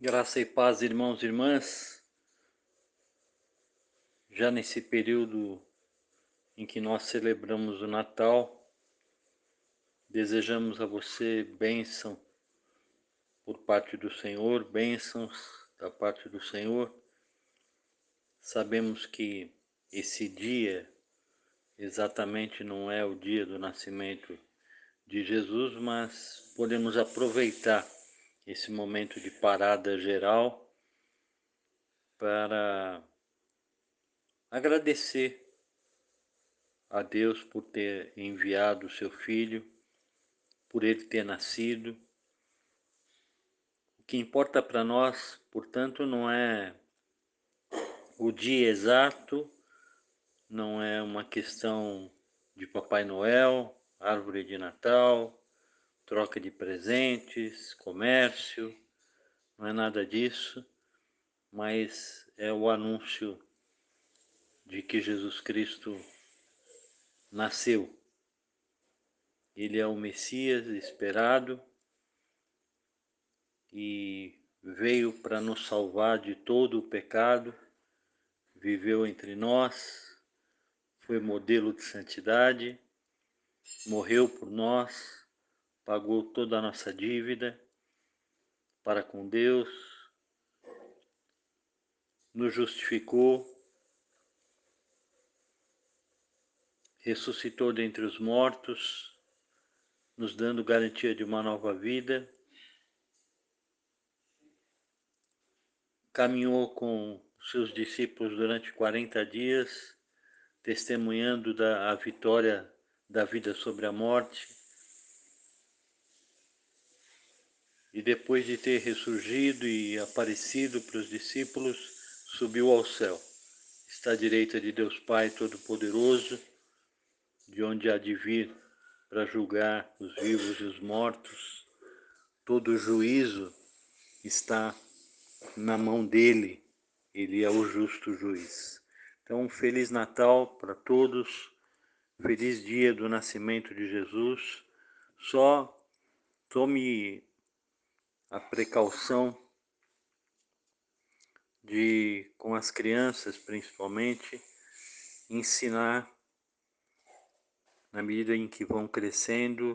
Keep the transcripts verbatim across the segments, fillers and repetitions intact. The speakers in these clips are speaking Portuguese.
Graça e paz, irmãos e irmãs. Já nesse período em que nós celebramos o Natal, desejamos a você bênção por parte do Senhor, bênçãos da parte do Senhor. Sabemos que esse dia exatamente não é o dia do nascimento de Jesus, mas podemos aproveitar esse momento de parada geral para agradecer a Deus por ter enviado o seu Filho, por ele ter nascido. O que importa para nós, portanto, não é o dia exato, não é uma questão de Papai Noel, árvore de Natal, troca de presentes, comércio, não é nada disso, mas é o anúncio de que Jesus Cristo nasceu. Ele é o Messias esperado e veio para nos salvar de todo o pecado, viveu entre nós, foi modelo de santidade, morreu por nós, pagou toda a nossa dívida para com Deus, nos justificou, ressuscitou dentre os mortos, nos dando garantia de uma nova vida, caminhou com seus discípulos durante quarenta dias, testemunhando da, a vitória da vida sobre a morte, e depois de ter ressurgido e aparecido para os discípulos, subiu ao céu. Está à direita de Deus Pai Todo-Poderoso, de onde há de vir para julgar os vivos e os mortos. Todo juízo está na mão dele, ele é o justo juiz. Então, um Feliz Natal para todos, feliz dia do nascimento de Jesus. Só tome a precaução de, com as crianças principalmente, ensinar, na medida em que vão crescendo,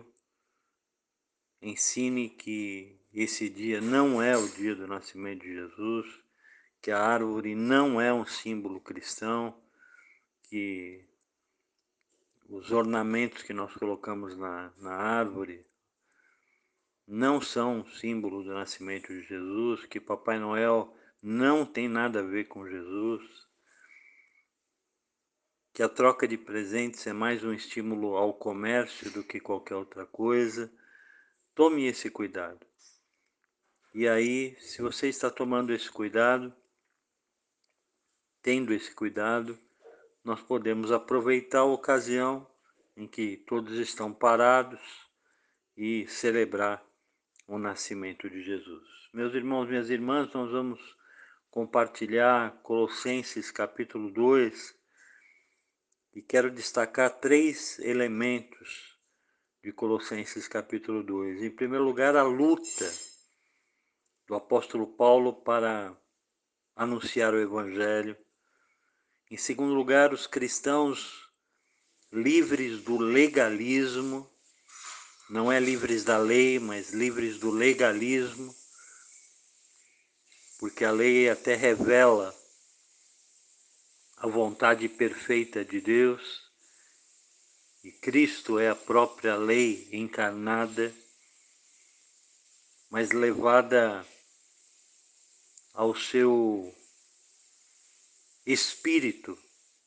ensine que esse dia não é o dia do nascimento de Jesus, que a árvore não é um símbolo cristão, que os ornamentos que nós colocamos na, na árvore não são símbolo do nascimento de Jesus, que Papai Noel não tem nada a ver com Jesus, que a troca de presentes é mais um estímulo ao comércio do que qualquer outra coisa. Tome esse cuidado. E aí, se você está tomando esse cuidado, tendo esse cuidado, nós podemos aproveitar a ocasião em que todos estão parados e celebrar o nascimento de Jesus. Meus irmãos, minhas irmãs, nós vamos compartilhar Colossenses capítulo dois, e quero destacar três elementos de Colossenses capítulo dois. Em primeiro lugar, a luta do apóstolo Paulo para anunciar o Evangelho. Em segundo lugar, os cristãos livres do legalismo, não é livres da lei, mas livres do legalismo, porque a lei até revela a vontade perfeita de Deus, e Cristo é a própria lei encarnada, mas levada ao seu espírito,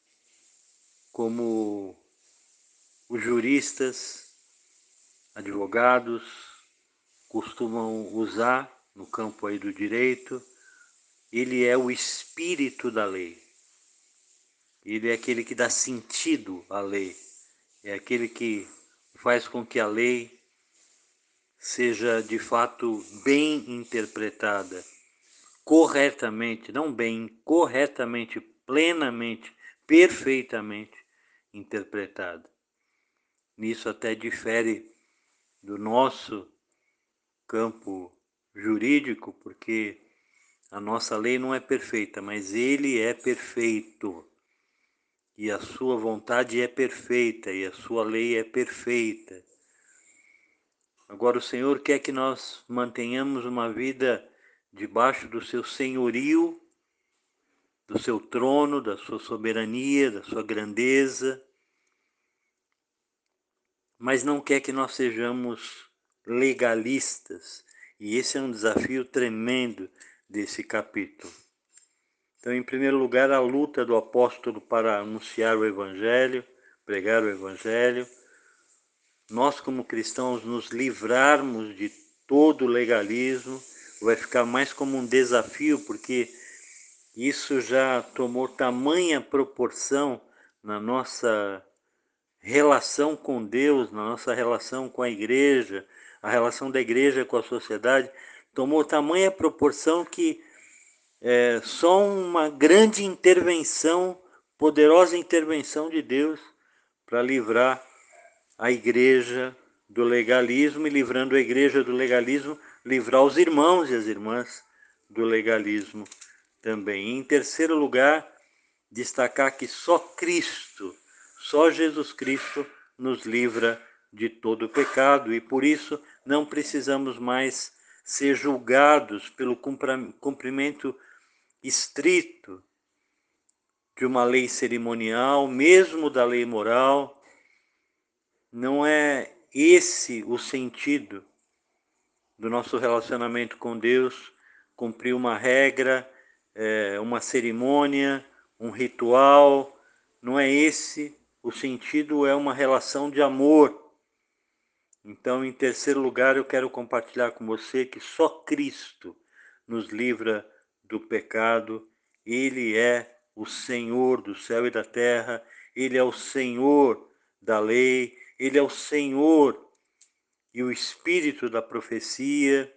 como os juristas, advogados costumam usar no campo aí do direito. Ele é o espírito da lei. Ele é aquele que dá sentido à lei. É aquele que faz com que a lei seja de fato bem interpretada, corretamente, não bem, corretamente, plenamente, perfeitamente interpretada. Nisso até difere do nosso campo jurídico, porque A nossa lei não é perfeita, mas Ele é perfeito. E a sua vontade é perfeita, e a sua lei é perfeita. Agora o Senhor quer que nós mantenhamos uma vida debaixo do seu senhorio, do seu trono, da sua soberania, da sua grandeza, mas não quer que nós sejamos legalistas. E esse é um desafio tremendo desse capítulo. Então, em primeiro lugar, a luta do apóstolo para anunciar o Evangelho, pregar o Evangelho. Nós, como cristãos, nos livrarmos de todo o legalismo, vai ficar mais como um desafio, porque isso já tomou tamanha proporção na nossa relação com Deus, na nossa relação com a igreja, a relação da igreja com a sociedade, tomou tamanha proporção que é só uma grande intervenção, poderosa intervenção de Deus para livrar a igreja do legalismo, e livrando a igreja do legalismo, livrar os irmãos e as irmãs do legalismo também. E, em terceiro lugar, destacar que só Cristo, só Jesus Cristo nos livra de todo o pecado, e por isso não precisamos mais ser julgados pelo cumprimento estrito de uma lei cerimonial, mesmo da lei moral. Não é esse o sentido do nosso relacionamento com Deus, cumprir uma regra, é, uma cerimônia, um ritual. Não é esse o sentido, é uma relação de amor. Então, em terceiro lugar, eu quero compartilhar com você que só Cristo nos livra do pecado. Ele é o Senhor do céu e da terra, Ele é o Senhor da lei, Ele é o Senhor e o Espírito da profecia.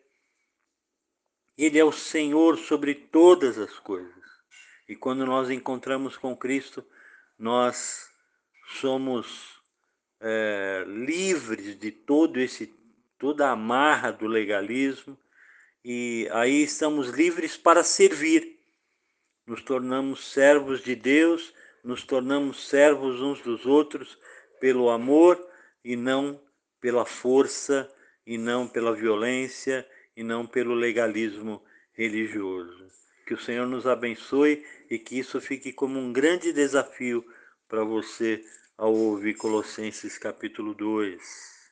Ele é o Senhor sobre todas as coisas. E quando nós encontramos com Cristo, nós somos é, livres de todo esse, toda a amarra do legalismo, e aí estamos livres para servir. Nos tornamos servos de Deus, nos tornamos servos uns dos outros pelo amor e não pela força, e não pela violência, e não pelo legalismo religioso. Que o Senhor nos abençoe e que isso fique como um grande desafio para você ao ouvir Colossenses capítulo dois.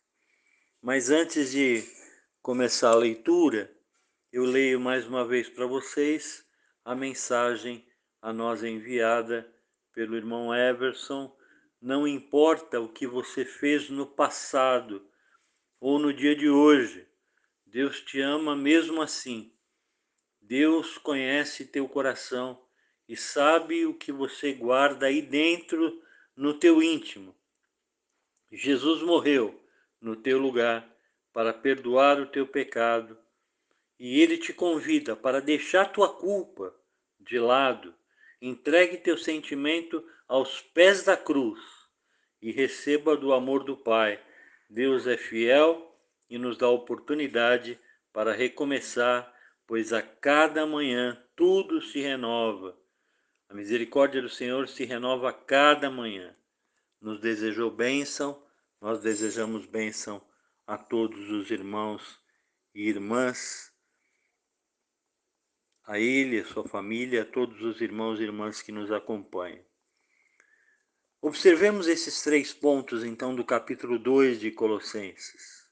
Mas antes de começar a leitura, eu leio mais uma vez para vocês a mensagem a nós enviada pelo irmão Everson. Não importa o que você fez no passado ou no dia de hoje, Deus te ama mesmo assim. Deus conhece teu coração e sabe o que você guarda aí dentro, no teu íntimo. Jesus morreu no teu lugar para perdoar o teu pecado, e Ele te convida para deixar tua culpa de lado, entregue teu sentimento aos pés da cruz e receba do amor do Pai. Deus é fiel e nos dá oportunidade para recomeçar, pois a cada manhã tudo se renova. A misericórdia do Senhor se renova a cada manhã. Nos desejou bênção, nós desejamos bênção a todos os irmãos e irmãs, a ele, a sua família, a todos os irmãos e irmãs que nos acompanham. Observemos esses três pontos, então, do capítulo dois de Colossenses.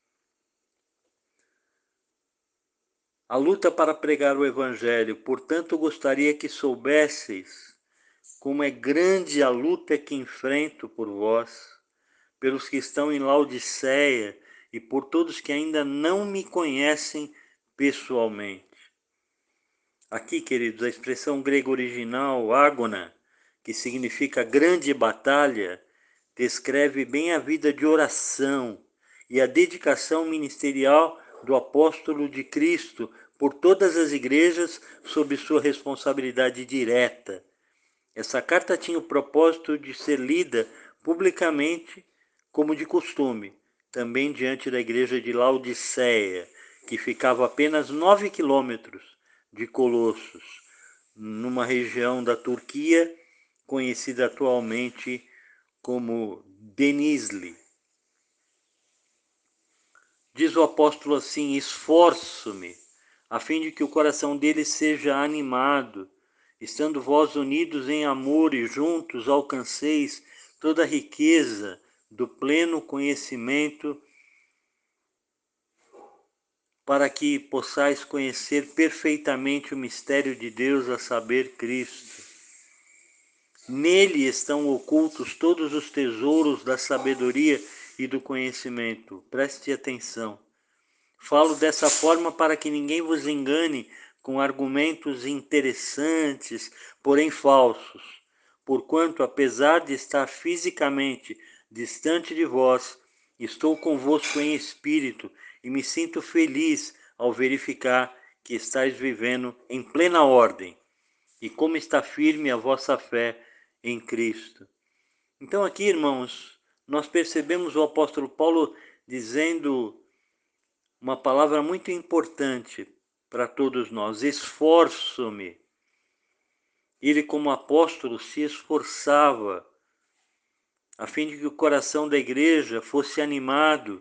A luta para pregar o Evangelho. Portanto, gostaria que soubesseis como é grande a luta que enfrento por vós, pelos que estão em Laodiceia e por todos que ainda não me conhecem pessoalmente. Aqui, queridos, a expressão grega original, ágona, que significa grande batalha, descreve bem a vida de oração e a dedicação ministerial do apóstolo de Cristo por todas as igrejas sob sua responsabilidade direta. Essa carta tinha o propósito de ser lida publicamente, como de costume, também diante da igreja de Laodiceia, que ficava a apenas nove quilômetros de Colossos, numa região da Turquia, conhecida atualmente como Denizli. Diz o apóstolo assim: esforço-me, a fim de que o coração deles seja animado, estando vós unidos em amor e juntos alcanceis toda a riqueza do pleno conhecimento, para que possais conhecer perfeitamente o mistério de Deus, a saber, Cristo. Nele estão ocultos todos os tesouros da sabedoria e do conhecimento. Preste atenção. Falo dessa forma para que ninguém vos engane com argumentos interessantes, porém falsos. Porquanto, apesar de estar fisicamente distante de vós, estou convosco em espírito e me sinto feliz ao verificar que estáis vivendo em plena ordem e como está firme a vossa fé em Cristo. Então aqui, irmãos, nós percebemos o apóstolo Paulo dizendo uma palavra muito importante para todos nós: esforço-me. Ele, como apóstolo, se esforçava a fim de que o coração da igreja fosse animado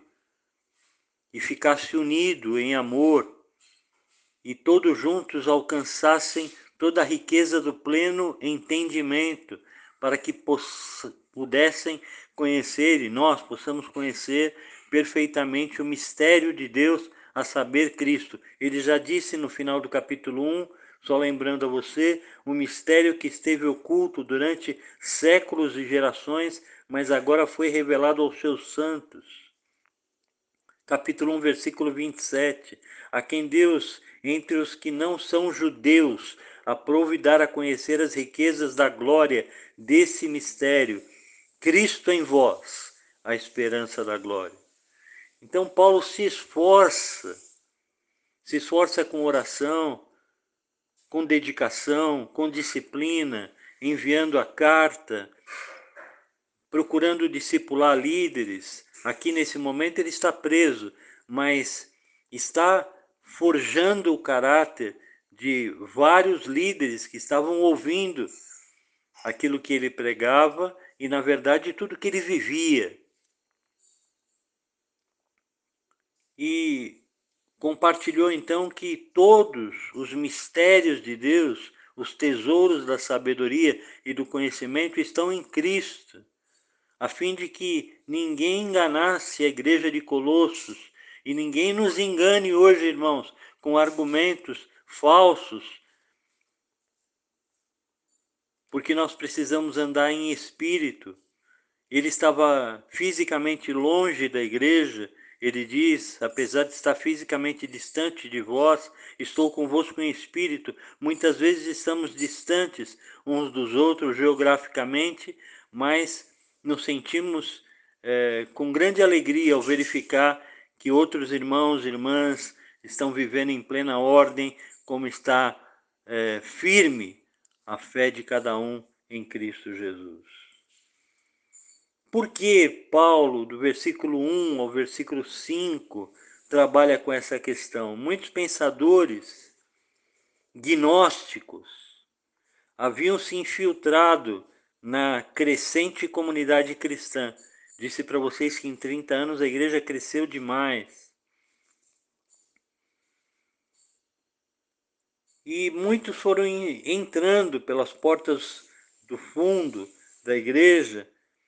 e ficasse unido em amor, e todos juntos alcançassem toda a riqueza do pleno entendimento, para que pudessem conhecer, e nós possamos conhecer perfeitamente o mistério de Deus, a saber, Cristo. Ele já disse no final do capítulo um, só lembrando a você, o mistério que esteve oculto durante séculos e gerações, mas agora foi revelado aos seus santos. Capítulo um, versículo vinte e sete. A quem Deus, entre os que não são judeus, aprove dar a conhecer as riquezas da glória desse mistério, Cristo em vós, a esperança da glória. Então Paulo se esforça, se esforça com oração, com dedicação, com disciplina, enviando a carta, procurando discipular líderes. Aqui nesse momento ele está preso, mas está forjando o caráter de vários líderes que estavam ouvindo aquilo que ele pregava e, na verdade, tudo que ele vivia. E compartilhou então que todos os mistérios de Deus, os tesouros da sabedoria e do conhecimento estão em Cristo, a fim de que ninguém enganasse a igreja de Colossos, e ninguém nos engane hoje, irmãos, com argumentos falsos, porque nós precisamos andar em espírito. Ele estava fisicamente longe da igreja. Ele diz: apesar de estar fisicamente distante de vós, estou convosco em espírito. Muitas vezes estamos distantes uns dos outros geograficamente, mas nos sentimos é, com grande alegria ao verificar que outros irmãos e irmãs estão vivendo em plena ordem, como está é, firme a fé de cada um em Cristo Jesus. Por que Paulo, do versículo um ao versículo cinco, trabalha com essa questão? Muitos pensadores gnósticos haviam se infiltrado na crescente comunidade cristã. Disse para vocês que em trinta anos a igreja cresceu demais. E muitos foram entrando pelas portas do fundo da igreja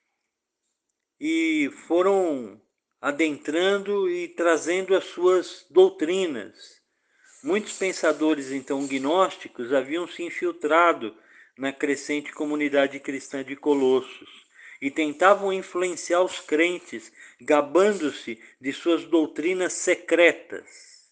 e foram adentrando e trazendo as suas doutrinas. Muitos pensadores, então, gnósticos haviam se infiltrado na crescente comunidade cristã de Colossos e tentavam influenciar os crentes, gabando-se de suas doutrinas secretas.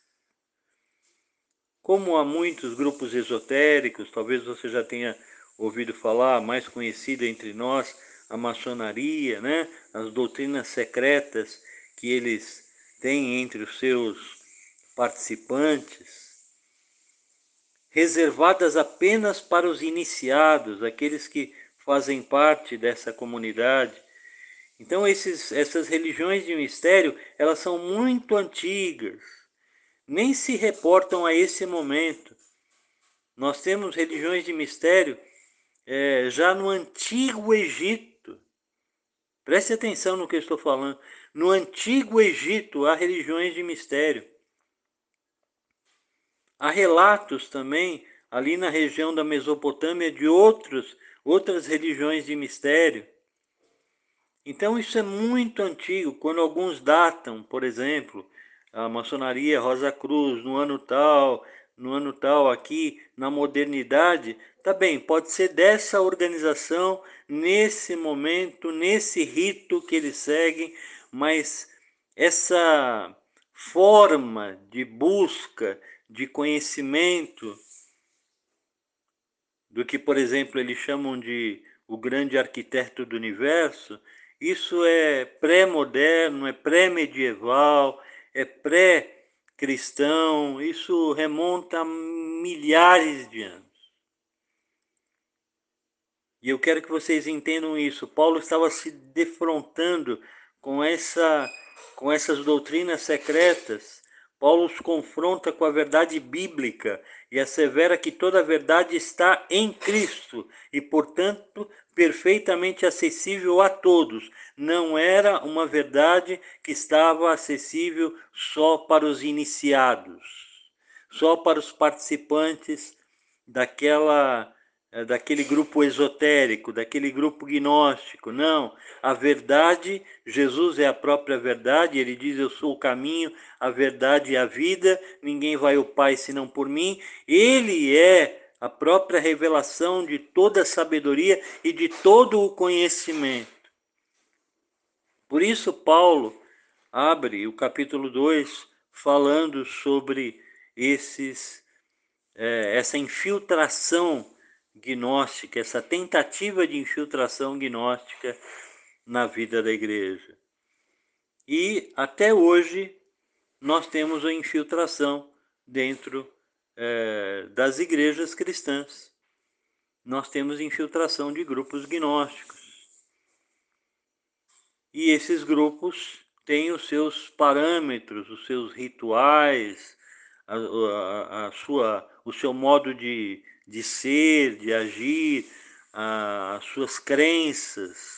Como há muitos grupos esotéricos, talvez você já tenha ouvido falar, mais conhecida entre nós, a maçonaria, né? As doutrinas secretas que eles têm entre os seus participantes, reservadas apenas para os iniciados, aqueles que fazem parte dessa comunidade. Então esses, essas religiões de mistério, elas são muito antigas, nem se reportam a esse momento. Nós temos religiões de mistério é, já no Antigo Egito. Preste atenção no que eu estou falando. No Antigo Egito há religiões de mistério. Há relatos também, ali na região da Mesopotâmia, de outros, outras religiões de mistério. Então isso é muito antigo, quando alguns datam, por exemplo, a maçonaria Rosa Cruz, no ano tal, no ano tal aqui, na modernidade, tá bem, pode ser dessa organização, nesse momento, nesse rito que eles seguem, mas essa forma de busca de conhecimento do que, por exemplo, eles chamam de o grande arquiteto do universo, isso é pré-moderno, é pré-medieval, é pré-cristão, isso remonta a milhares de anos. E eu quero que vocês entendam isso. Paulo estava se defrontando com, essa, com essas doutrinas secretas. Paulo os confronta com a verdade bíblica e assevera que toda a verdade está em Cristo e, portanto, perfeitamente acessível a todos. Não era uma verdade que estava acessível só para os iniciados, só para os participantes daquela daquele grupo esotérico, daquele grupo gnóstico. Não, a verdade, Jesus é a própria verdade, ele diz, eu sou o caminho, a verdade e a vida, ninguém vai ao Pai senão por mim. Ele é a própria revelação de toda a sabedoria e de todo o conhecimento. Por isso Paulo abre o capítulo dois falando sobre esses, é, essa infiltração gnóstica, essa tentativa de infiltração gnóstica na vida da igreja. E até hoje nós temos a infiltração dentro é, das igrejas cristãs. Nós temos infiltração de grupos gnósticos. E esses grupos têm os seus parâmetros, os seus rituais, a, a, a sua, o seu modo de, de ser, de agir, a, as suas crenças.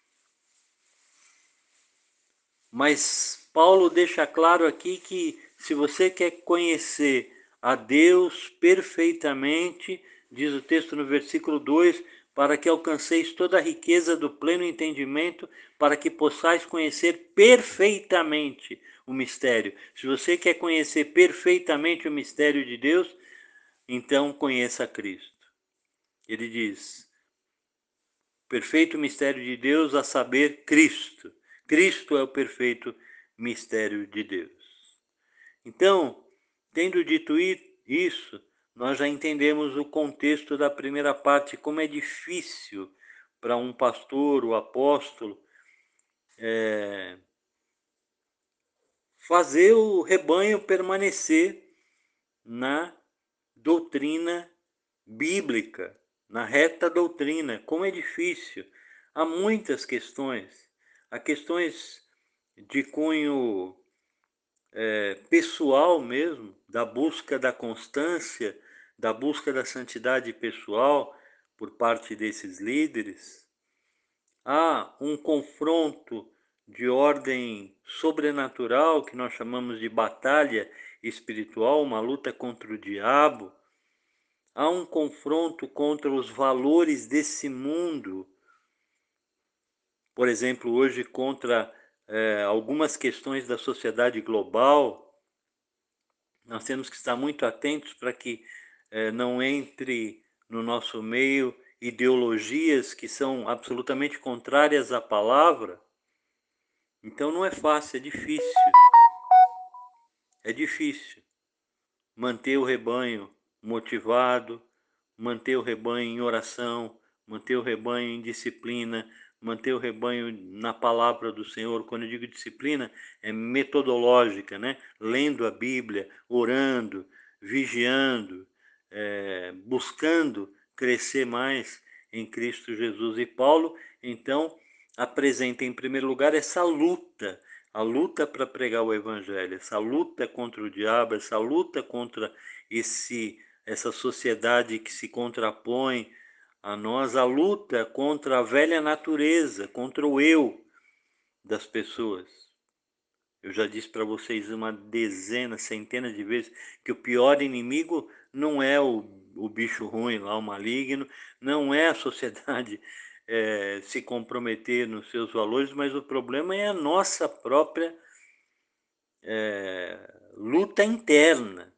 Mas Paulo deixa claro aqui que se você quer conhecer a Deus perfeitamente, diz o texto no versículo dois, para que alcanceis toda a riqueza do pleno entendimento, para que possais conhecer perfeitamente o mistério. Se você quer conhecer perfeitamente o mistério de Deus, então conheça Cristo. Ele diz, perfeito mistério de Deus, a saber, Cristo. Cristo é o perfeito mistério de Deus. Então, tendo dito isso, nós já entendemos o contexto da primeira parte, como é difícil para um pastor, o apóstolo, é, fazer o rebanho permanecer na doutrina bíblica, na reta doutrina. Como é difícil. Há muitas questões. Há questões de cunho é, pessoal mesmo, da busca da constância, da busca da santidade pessoal por parte desses líderes. Há um confronto de ordem sobrenatural, que nós chamamos de batalha espiritual, uma luta contra o diabo. Há um confronto contra os valores desse mundo. Por exemplo, hoje contra é, algumas questões da sociedade global. Nós temos que estar muito atentos para que é, não entre no nosso meio ideologias que são absolutamente contrárias à palavra. Então não é fácil, é difícil. É difícil manter o rebanho motivado, manter o rebanho em oração, manter o rebanho em disciplina, manter o rebanho na palavra do Senhor. Quando eu digo disciplina, é metodológica, né? Lendo a Bíblia, orando, vigiando, é, buscando crescer mais em Cristo Jesus. E Paulo, então, apresenta em primeiro lugar essa luta, a luta para pregar o Evangelho, essa luta contra o diabo, essa luta contra esse essa sociedade que se contrapõe a nós, a luta contra a velha natureza, contra o eu das pessoas. Eu já disse para vocês uma dezena, centenas de vezes que o pior inimigo não é o, o bicho ruim lá, o maligno, não é a sociedade é, se comprometer nos seus valores, mas o problema é a nossa própria é, luta interna.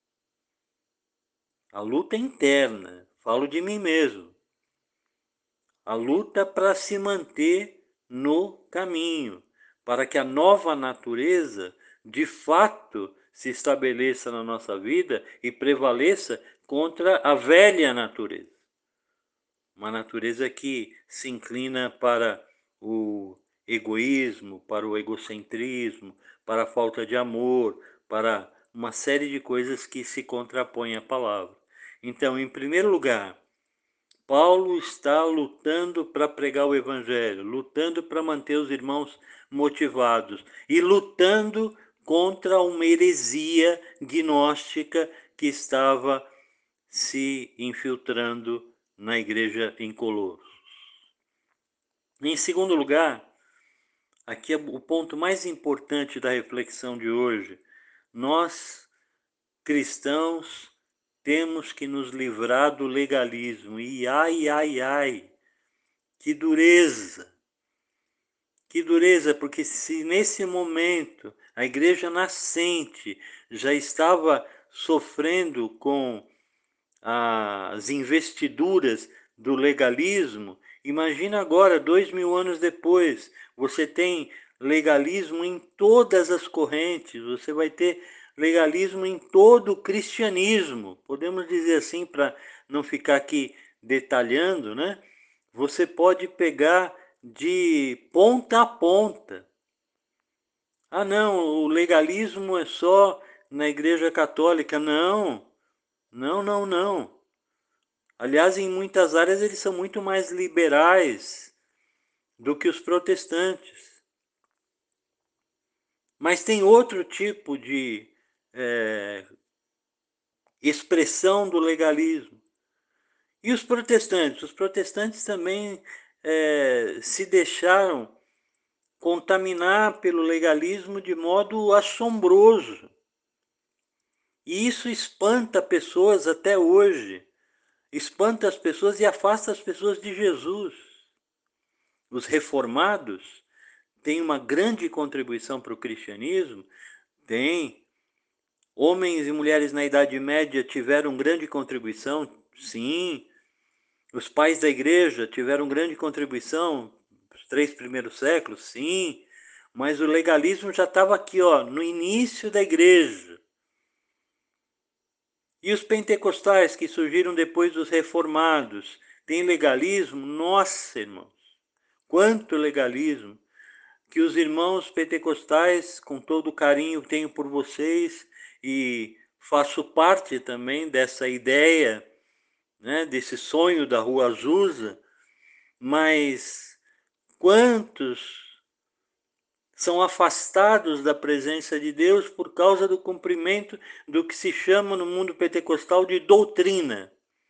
A luta interna, falo de mim mesmo. A luta para se manter no caminho, para que a nova natureza, de fato, se estabeleça na nossa vida e prevaleça contra a velha natureza. Uma natureza que se inclina para o egoísmo, para o egocentrismo, para a falta de amor, para uma série de coisas que se contrapõem à palavra. Então, em primeiro lugar, Paulo está lutando para pregar o evangelho, lutando para manter os irmãos motivados e lutando contra uma heresia gnóstica que estava se infiltrando na igreja em Colossos. Em segundo lugar, aqui é o ponto mais importante da reflexão de hoje. Nós, cristãos, temos que nos livrar do legalismo. E ai, ai, ai, que dureza! Que dureza, porque se nesse momento a igreja nascente já estava sofrendo com as investiduras do legalismo, imagina agora, dois mil anos depois, você tem legalismo em todas as correntes, você vai ter legalismo em todo o cristianismo, podemos dizer assim, para não ficar aqui detalhando, né? Você pode pegar de ponta a ponta. Ah, não, o legalismo é só na Igreja Católica. Não, não, não, não. Aliás, em muitas áreas eles são muito mais liberais do que os protestantes. Mas tem outro tipo de é, expressão do legalismo. E os protestantes? Os protestantes também é, se deixaram contaminar pelo legalismo de modo assombroso. E isso espanta pessoas até hoje. Espanta as pessoas e afasta as pessoas de Jesus. Os reformados têm uma grande contribuição para o cristianismo? Tem. Homens e mulheres na Idade Média tiveram grande contribuição? Sim. Os pais da igreja tiveram grande contribuição nos três primeiros séculos? Sim. Mas o legalismo já estava aqui, ó, no início da igreja. E os pentecostais que surgiram depois dos reformados, tem legalismo? Nossa, irmãos, quanto legalismo! Que os irmãos pentecostais, com todo o carinho que tenho por vocês, e faço parte também dessa ideia, né, desse sonho da Rua Azusa, mas quantos são afastados da presença de Deus por causa do cumprimento do que se chama no mundo pentecostal de doutrina.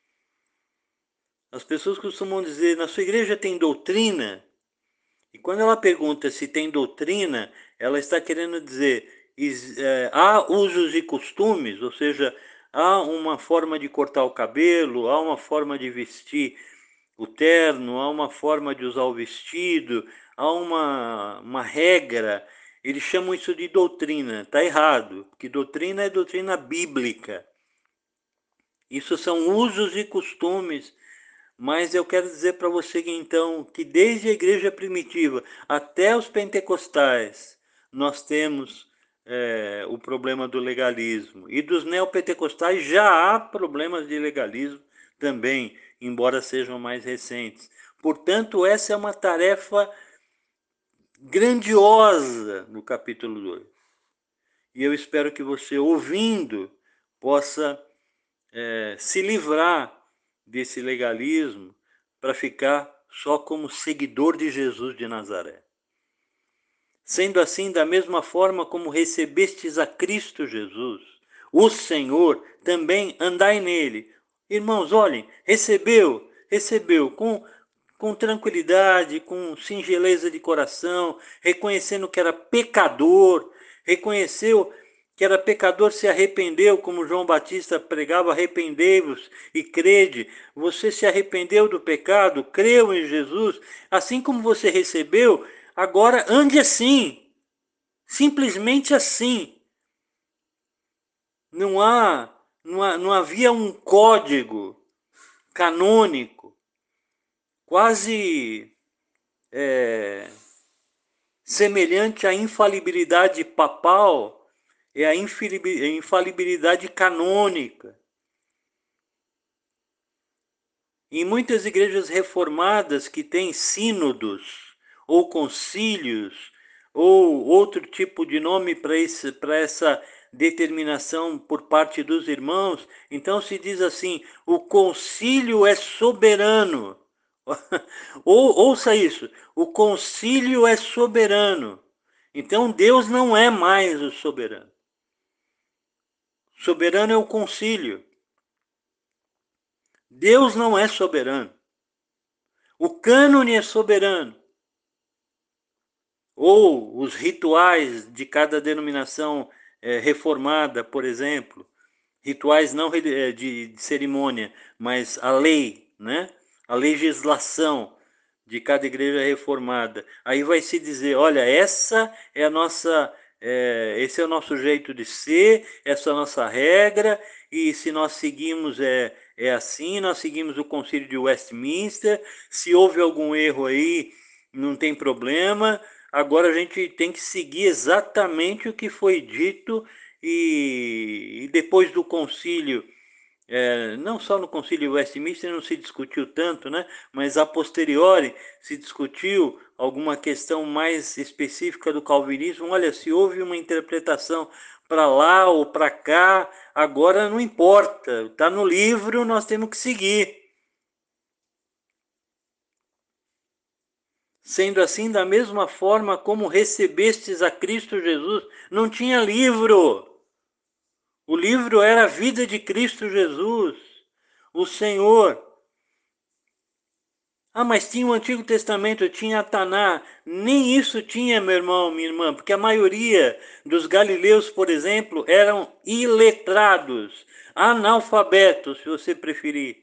As pessoas costumam dizer, na sua igreja tem doutrina? E quando ela pergunta se tem doutrina, ela está querendo dizer, é, há usos e costumes, ou seja, há uma forma de cortar o cabelo, há uma forma de vestir o terno, há uma forma de usar o vestido, há uma, uma regra. Eles chamam isso de doutrina. Está errado, porque doutrina é doutrina bíblica. Isso são usos e costumes. Mas eu quero dizer para você que, então, que desde a igreja primitiva até os pentecostais, nós temos é, o problema do legalismo. E dos neopentecostais já há problemas de legalismo também, embora sejam mais recentes. Portanto, essa é uma tarefa grandiosa no capítulo dois. E eu espero que você, ouvindo, possa é, se livrar desse legalismo para ficar só como seguidor de Jesus de Nazaré. Sendo assim, da mesma forma como recebestes a Cristo Jesus, o Senhor, também andai nele. Irmãos, olhem, recebeu, recebeu com, com tranquilidade, com singeleza de coração, reconhecendo que era pecador, reconheceu que era pecador, se arrependeu, como João Batista pregava, arrependei-vos e crede. Você se arrependeu do pecado, creu em Jesus, assim como você recebeu, agora ande assim, simplesmente assim. Não há, não, há, não havia um código canônico, quase é, semelhante à infalibilidade papal e à infalibilidade canônica. Em muitas igrejas reformadas que têm sínodos ou concílios ou outro tipo de nome para esse, para essa determinação por parte dos irmãos, então se diz assim: o concílio é soberano. Ou, ouça isso, o concílio é soberano. Então Deus não é mais o soberano. Soberano é o concílio. Deus não é soberano. O cânone é soberano. Ou os rituais de cada denominação é, reformada, por exemplo, rituais não de, de cerimônia, mas a lei, né? A legislação de cada igreja reformada. Aí vai se dizer, olha, essa é a nossa, é, esse é o nosso jeito de ser, essa é a nossa regra, e se nós seguimos é, é assim, nós seguimos o Concílio de Westminster, se houve algum erro aí, não tem problema, agora a gente tem que seguir exatamente o que foi dito, e, e depois do concílio, é, não só no concílio de Westminster não se discutiu tanto, né, mas a posteriori se discutiu alguma questão mais específica do calvinismo. Olha, se houve uma interpretação para lá ou para cá, agora não importa, está no livro, nós temos que seguir. Sendo assim, da mesma forma como recebestes a Cristo Jesus, não tinha livro. O livro era a vida de Cristo Jesus, o Senhor. Ah, mas tinha o Antigo Testamento, tinha a Taná. Nem isso tinha, meu irmão, minha irmã, porque a maioria dos galileus, por exemplo, eram iletrados, analfabetos, se você preferir.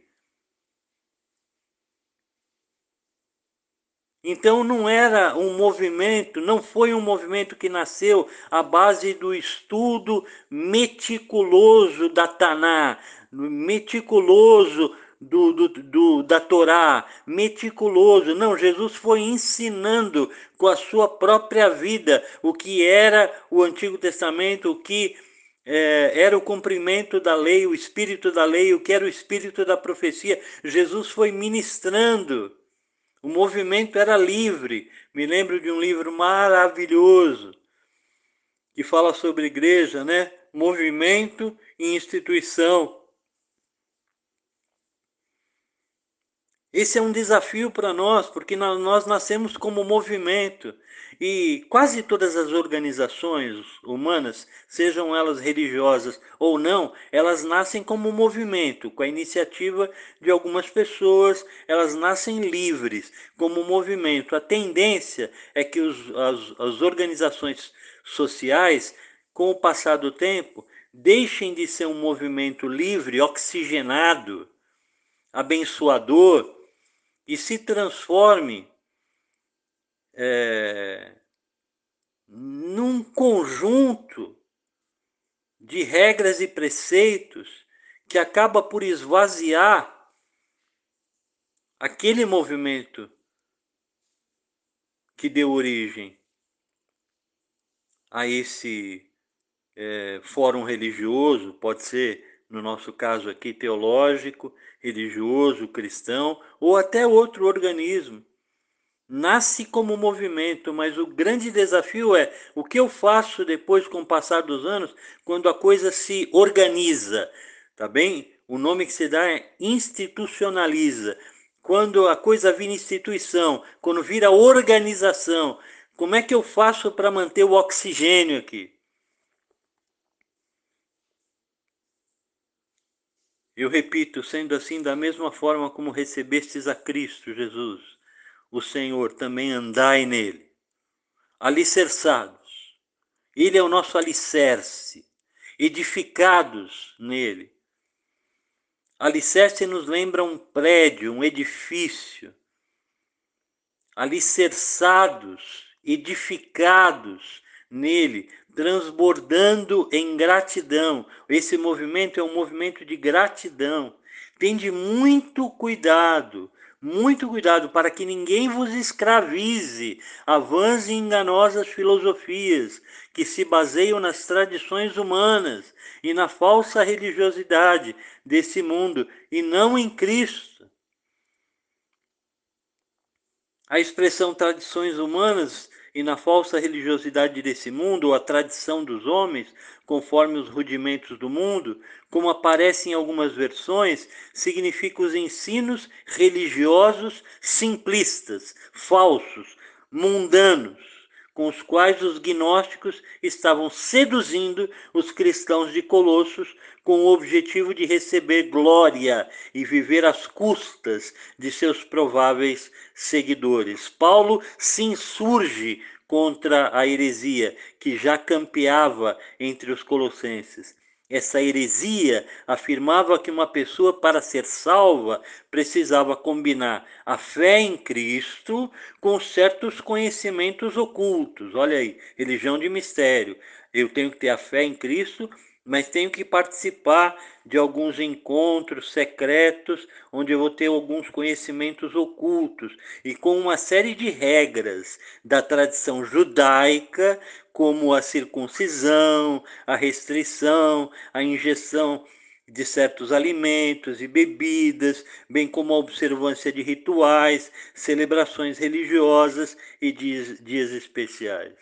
Então não era um movimento, não foi um movimento que nasceu à base do estudo meticuloso da Taná, meticuloso do, do, do, da Torá, meticuloso. Não, Jesus foi ensinando com a sua própria vida o que era o Antigo Testamento, o que é, era o cumprimento da lei, o espírito da lei, o que era o espírito da profecia. Jesus foi ministrando. O movimento era livre. Me lembro de um livro maravilhoso que fala sobre igreja, né? Movimento e instituição. Esse é um desafio para nós, porque nós nascemos como movimento. E quase todas as organizações humanas, sejam elas religiosas ou não, elas nascem como movimento, com a iniciativa de algumas pessoas, elas nascem livres, como movimento. A tendência é que os, as, as organizações sociais, com o passar do tempo, deixem de ser um movimento livre, oxigenado, abençoador, e se transforme é, num conjunto de regras e preceitos que acaba por esvaziar aquele movimento que deu origem a esse é, fórum religioso, pode ser, no nosso caso aqui, teológico, religioso, cristão, ou até outro organismo. Nasce como movimento, mas o grande desafio é o que eu faço depois com o passar dos anos, quando a coisa se organiza, tá bem? O nome que se dá é institucionaliza. Quando a coisa vira instituição, quando vira organização, como é que eu faço para manter o oxigênio aqui? Eu repito, sendo assim, da mesma forma como recebestes a Cristo Jesus, o Senhor, também andai nele, alicerçados. Ele é o nosso alicerce, edificados nele. Alicerce nos lembra um prédio, um edifício. Alicerçados, edificados nele, transbordando em gratidão. Esse movimento é um movimento de gratidão. Tende muito cuidado, muito cuidado para que ninguém vos escravize a vãs e enganosas filosofias que se baseiam nas tradições humanas e na falsa religiosidade desse mundo e não em Cristo. A expressão tradições humanas e na falsa religiosidade desse mundo, ou a tradição dos homens, conforme os rudimentos do mundo, como aparece em algumas versões, significa os ensinos religiosos simplistas, falsos, mundanos, com os quais os gnósticos estavam seduzindo os cristãos de Colossos com o objetivo de receber glória e viver às custas de seus prováveis seguidores. Paulo se insurge contra a heresia que já campeava entre os colossenses. Essa heresia afirmava que uma pessoa, para ser salva, precisava combinar a fé em Cristo com certos conhecimentos ocultos. Olha aí, religião de mistério. Eu tenho que ter a fé em Cristo, mas tenho que participar de alguns encontros secretos, onde eu vou ter alguns conhecimentos ocultos, e com uma série de regras da tradição judaica, como a circuncisão, a restrição, a injeção de certos alimentos e bebidas, bem como a observância de rituais, celebrações religiosas e dias, dias especiais.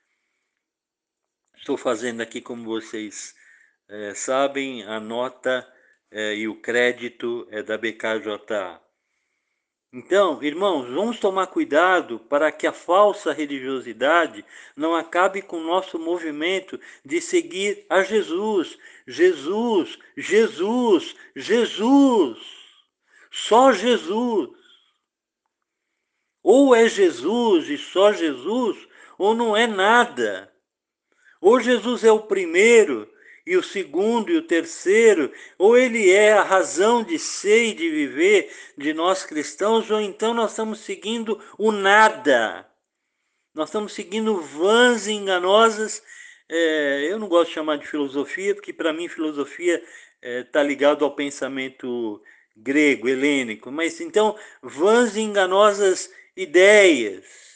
Estou fazendo aqui, como vocês é, sabem, a nota é, e o crédito é da B K J A. Então, irmãos, vamos tomar cuidado para que a falsa religiosidade não acabe com o nosso movimento de seguir a Jesus. Jesus, Jesus, Jesus. Só Jesus. Ou é Jesus e só Jesus, ou não é nada. Ou Jesus é o primeiro, e o segundo e o terceiro, ou ele é a razão de ser e de viver de nós cristãos, ou então nós estamos seguindo o nada. Nós estamos seguindo vãs e enganosas. É, eu não gosto de chamar de filosofia, porque para mim filosofia está é, ligado ao pensamento grego, helênico. Mas então, vãs e enganosas ideias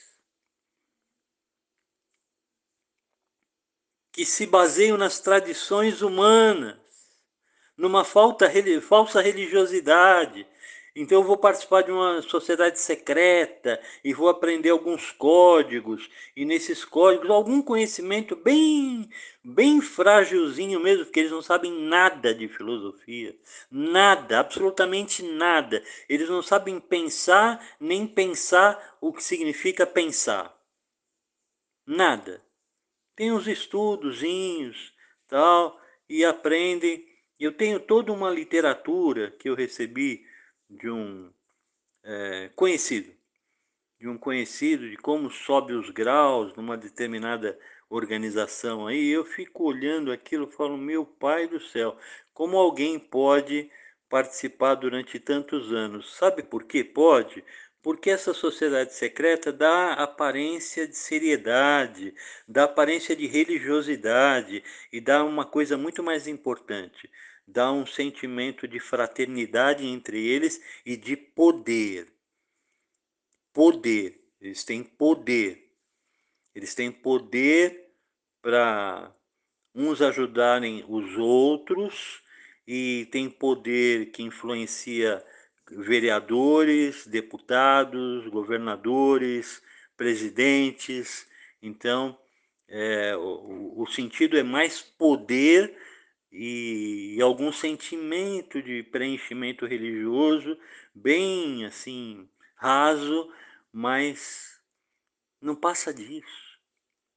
que se baseiam nas tradições humanas, numa falta, falsa religiosidade. Então eu vou participar de uma sociedade secreta e vou aprender alguns códigos, e nesses códigos algum conhecimento bem, bem frágilzinho mesmo, porque eles não sabem nada de filosofia, nada, absolutamente nada. Eles não sabem pensar, nem pensar o que significa pensar. Nada. Tem uns estudozinhos, tal, e aprendem. Eu tenho toda uma literatura que eu recebi de um é, conhecido, de um conhecido, de como sobe os graus numa determinada organização aí. Eu fico olhando aquilo e falo, meu pai do céu, como alguém pode participar durante tantos anos? Sabe por que pode? Porque essa sociedade secreta dá aparência de seriedade, dá aparência de religiosidade e dá uma coisa muito mais importante, dá um sentimento de fraternidade entre eles e de poder. Poder, eles têm poder. Eles têm poder para uns ajudarem os outros e tem poder que influencia vereadores, deputados, governadores, presidentes. Então, é, o, o sentido é mais poder e, e algum sentimento de preenchimento religioso, bem assim, raso, mas não passa disso.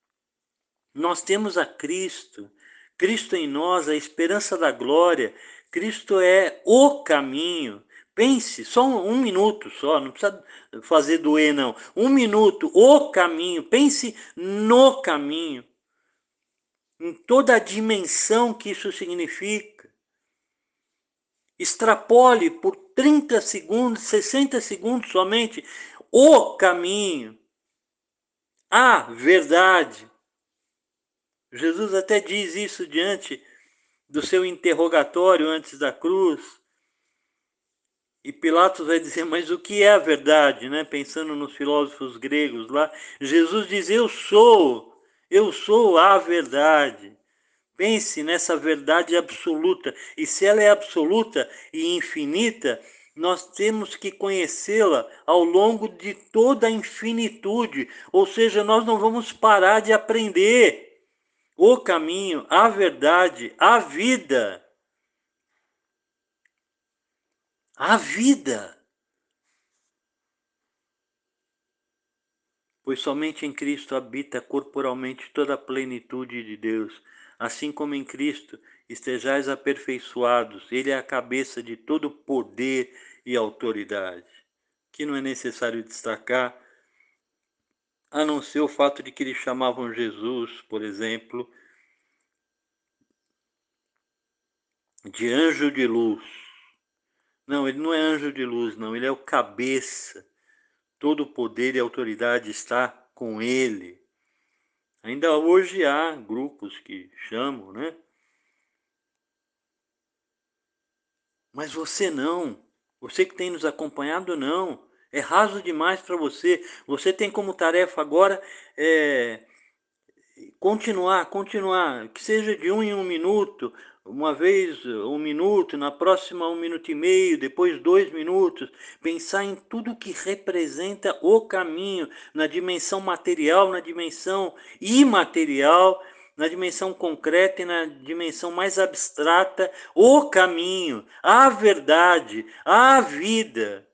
Nós temos a Cristo, Cristo em nós, a esperança da glória, Cristo é o caminho. Pense, só um, um minuto só, não precisa fazer doer não. Um minuto, o caminho. Pense no caminho, em toda a dimensão que isso significa. Extrapole por trinta segundos, sessenta segundos somente o caminho, a verdade. Jesus até diz isso diante do seu interrogatório antes da cruz. E Pilatos vai dizer, mas o que é a verdade, né? Pensando nos filósofos gregos lá, Jesus diz, eu sou, eu sou a verdade. Pense nessa verdade absoluta. E se ela é absoluta e infinita, nós temos que conhecê-la ao longo de toda a infinitude. Ou seja, nós não vamos parar de aprender o caminho, a verdade, a vida. A vida. Pois somente em Cristo habita corporalmente toda a plenitude de Deus. Assim como em Cristo estejais aperfeiçoados, Ele é a cabeça de todo poder e autoridade. Que não é necessário destacar, a não ser o fato de que eles chamavam Jesus, por exemplo, de anjo de luz. Não, ele não é anjo de luz, não, ele é o cabeça. Todo poder e autoridade está com ele. Ainda hoje há grupos que chamam, né? Mas você não. Você que tem nos acompanhado, não. É raso demais para você. Você tem como tarefa agora é, continuar, continuar. Que seja de um em um minuto. Uma vez um minuto, na próxima um minuto e meio, depois dois minutos. Pensar em tudo que representa o caminho, na dimensão material, na dimensão imaterial, na dimensão concreta e na dimensão mais abstrata, o caminho, a verdade, a vida.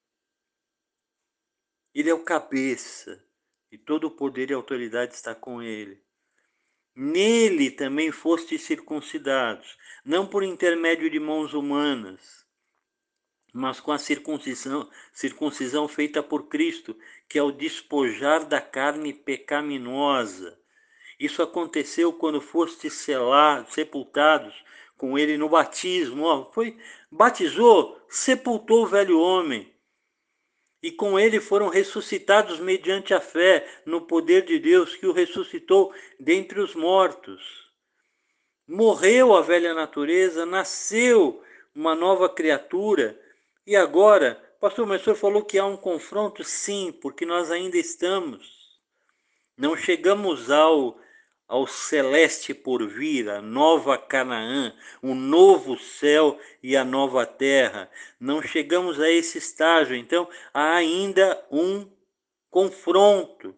Ele é o cabeça, e todo o poder e autoridade está com ele. Nele também fostes circuncidados, não por intermédio de mãos humanas, mas com a circuncisão, circuncisão feita por Cristo, que é o despojar da carne pecaminosa. Isso aconteceu quando fostes selados, sepultados com ele no batismo. Ó, foi, batizou, sepultou o velho homem. E com ele foram ressuscitados mediante a fé no poder de Deus que o ressuscitou dentre os mortos. Morreu a velha natureza, nasceu uma nova criatura. E agora, pastor, mas o senhor falou que há um confronto? Sim, porque nós ainda estamos. Não chegamos ao, ao celeste por vir, a nova Canaã, o novo céu e a nova terra. Não chegamos a esse estágio, então há ainda um confronto.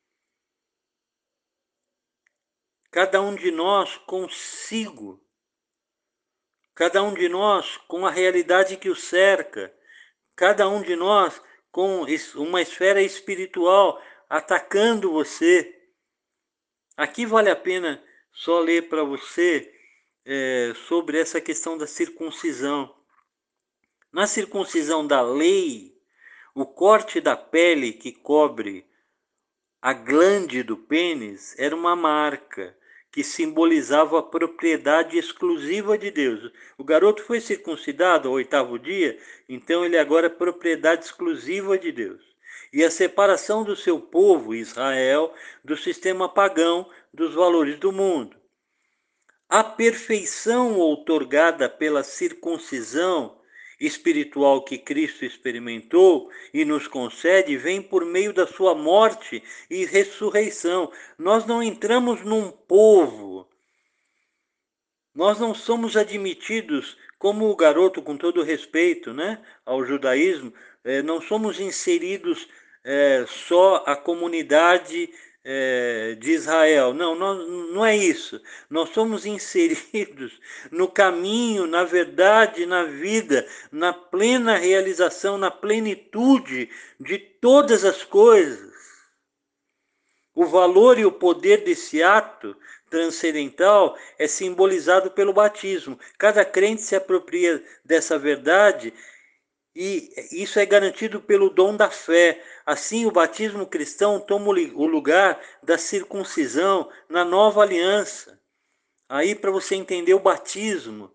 Cada um de nós consigo, cada um de nós com a realidade que o cerca, cada um de nós com uma esfera espiritual atacando você. Aqui vale a pena só ler para você é, sobre essa questão da circuncisão. Na circuncisão da lei, o corte da pele que cobre a glande do pênis era uma marca que simbolizava a propriedade exclusiva de Deus. O garoto foi circuncidado ao oitavo dia, então ele agora é propriedade exclusiva de Deus. E a separação do seu povo, Israel, do sistema pagão, dos valores do mundo. A perfeição outorgada pela circuncisão espiritual que Cristo experimentou e nos concede vem por meio da sua morte e ressurreição. Nós não entramos num povo, nós não somos admitidos como o garoto, com todo respeito, né, ao judaísmo, eh, não somos inseridos eh, só a comunidade eh, de Israel. Não, nós, não é isso. Nós somos inseridos no caminho, na verdade, na vida, na plena realização, na plenitude de todas as coisas. O valor e o poder desse ato transcendental é simbolizado pelo batismo. Cada crente se apropria dessa verdade e isso é garantido pelo dom da fé. Assim, o batismo cristão toma o lugar da circuncisão na nova aliança. Aí, para você entender o batismo.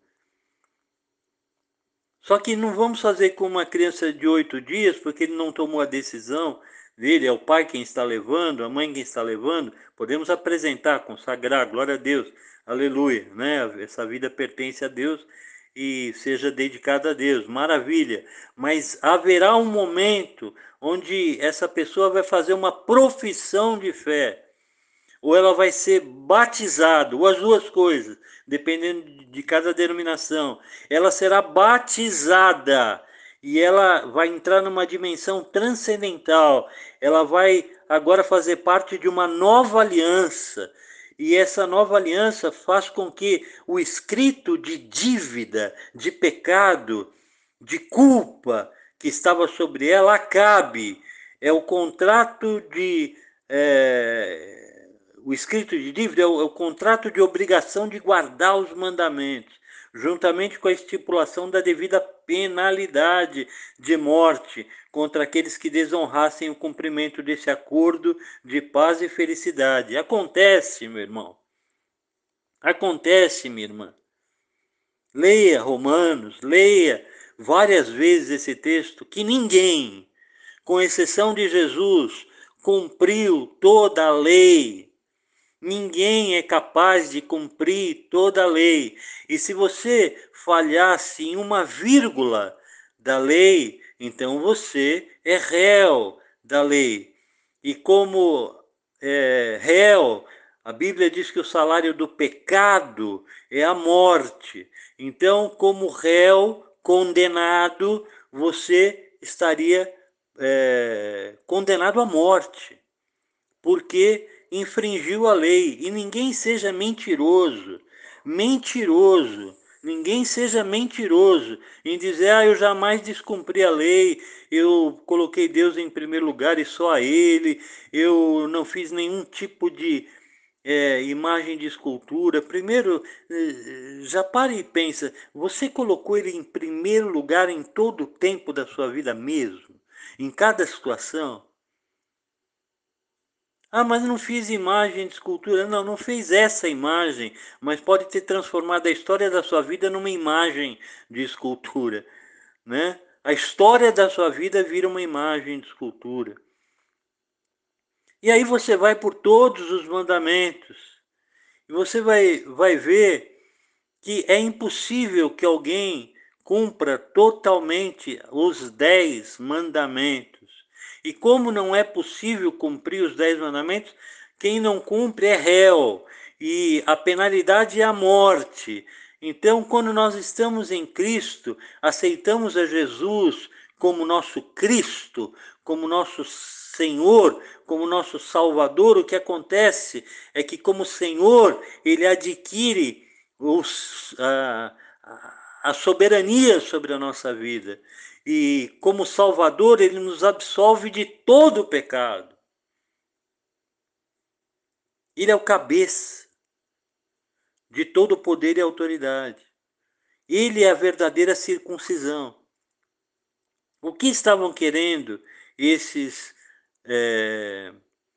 Só que não vamos fazer com uma criança de oito dias, porque ele não tomou a decisão dele, é o pai quem está levando, a mãe quem está levando. Podemos apresentar, consagrar, glória a Deus, aleluia, né? Essa vida pertence a Deus e seja dedicada a Deus, maravilha. Mas haverá um momento onde essa pessoa vai fazer uma profissão de fé, ou ela vai ser batizada, ou as duas coisas, dependendo de cada denominação. Ela será batizada e ela vai entrar numa dimensão transcendental. Ela vai agora fazer parte de uma nova aliança. E essa nova aliança faz com que o escrito de dívida, de pecado, de culpa que estava sobre ela acabe. É o contrato de... É, o escrito de dívida é o, é o contrato de obrigação de guardar os mandamentos, juntamente com a estipulação da devida penalidade de morte contra aqueles que desonrassem o cumprimento desse acordo de paz e felicidade. Acontece, meu irmão. Acontece, minha irmã. Leia Romanos, leia várias vezes esse texto, que ninguém, com exceção de Jesus, cumpriu toda a lei. Ninguém é capaz de cumprir toda a lei. E se você falhasse em uma vírgula da lei, então você é réu da lei. E como é, réu, a Bíblia diz que o salário do pecado é a morte. Então, como réu condenado, você estaria é, condenado à morte. Porque infringiu a lei. E ninguém seja mentiroso, mentiroso, ninguém seja mentiroso em dizer, ah, eu jamais descumpri a lei, eu coloquei Deus em primeiro lugar e só a Ele, eu não fiz nenhum tipo de é, imagem de escultura. Primeiro, já para e pensa, você colocou Ele em primeiro lugar em todo o tempo da sua vida mesmo? Em cada situação? Ah, mas não fiz imagem de escultura. Não, não fez essa imagem, mas pode ter transformado a história da sua vida numa imagem de escultura, né? A história da sua vida vira uma imagem de escultura. E aí você vai por todos os mandamentos. E você vai, vai ver que é impossível que alguém cumpra totalmente os dez mandamentos. E como não é possível cumprir os dez mandamentos, quem não cumpre é réu, e a penalidade é a morte. Então, quando nós estamos em Cristo, aceitamos a Jesus como nosso Cristo, como nosso Senhor, como nosso Salvador, o que acontece é que, como Senhor, Ele adquire os, a, a soberania sobre a nossa vida. E como Salvador, Ele nos absolve de todo o pecado. Ele é o cabeça de todo o poder e autoridade. Ele é a verdadeira circuncisão. O que estavam querendo esses é,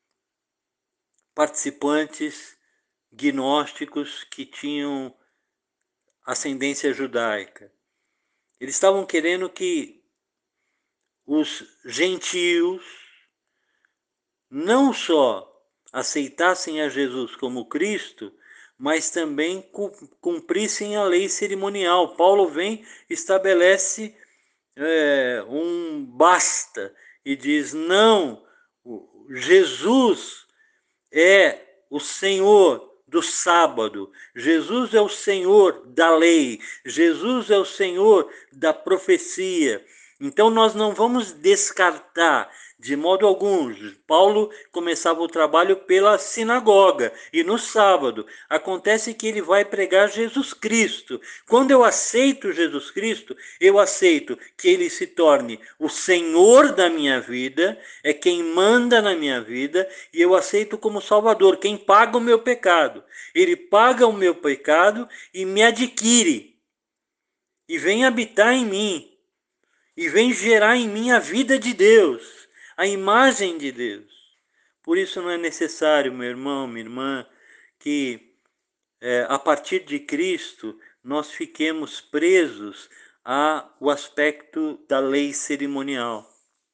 participantes gnósticos que tinham ascendência judaica? Eles estavam querendo que os gentios não só aceitassem a Jesus como Cristo, mas também cumprissem a lei cerimonial. Paulo vem e estabelece é, um basta e diz, não, Jesus é o Senhor do sábado, Jesus é o Senhor da lei, Jesus é o Senhor da profecia. Então nós não vamos descartar De modo algum. Paulo começava o trabalho pela sinagoga e no sábado. Acontece que ele vai pregar Jesus Cristo. Quando eu aceito Jesus Cristo, eu aceito que ele se torne o Senhor da minha vida, é quem manda na minha vida, e eu aceito como Salvador, quem paga o meu pecado. Ele paga o meu pecado e me adquire, e vem habitar em mim, e vem gerar em mim a vida de Deus, a imagem de Deus. Por isso não é necessário, meu irmão, minha irmã, que é, a partir de Cristo nós fiquemos presos ao aspecto da lei cerimonial.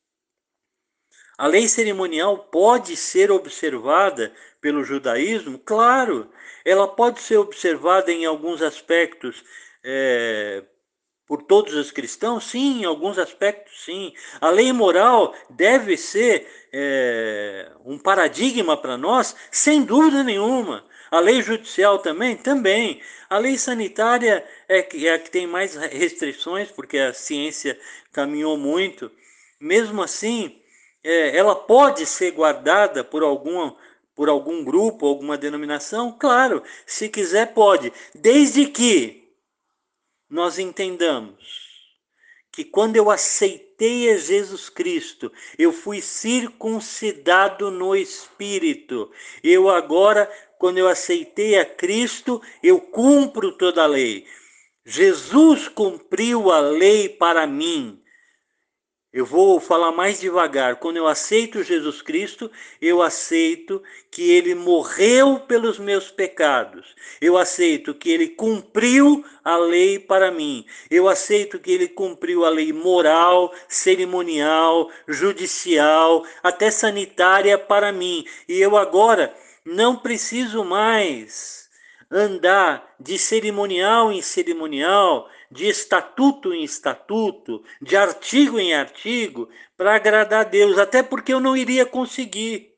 A lei cerimonial pode ser observada pelo judaísmo? Claro, ela pode ser observada em alguns aspectos é, por todos os cristãos? Sim, em alguns aspectos, sim. A lei moral deve ser é, um paradigma para nós, sem dúvida nenhuma. A lei judicial também? Também. A lei sanitária é, é a que tem mais restrições, porque a ciência caminhou muito. Mesmo assim, é, ela pode ser guardada por algum, por algum grupo, alguma denominação? Claro, se quiser pode, desde que nós entendamos que quando eu aceitei a Jesus Cristo, eu fui circuncidado no Espírito. Eu agora, quando eu aceitei a Cristo, eu cumpro toda a lei. Jesus cumpriu a lei para mim. Eu vou falar mais devagar. Quando eu aceito Jesus Cristo, eu aceito que ele morreu pelos meus pecados. Eu aceito que ele cumpriu a lei para mim. Eu aceito que ele cumpriu a lei moral, cerimonial, judicial, até sanitária para mim. E eu agora não preciso mais andar de cerimonial em cerimonial, de estatuto em estatuto, de artigo em artigo, para agradar a Deus, até porque eu não iria conseguir.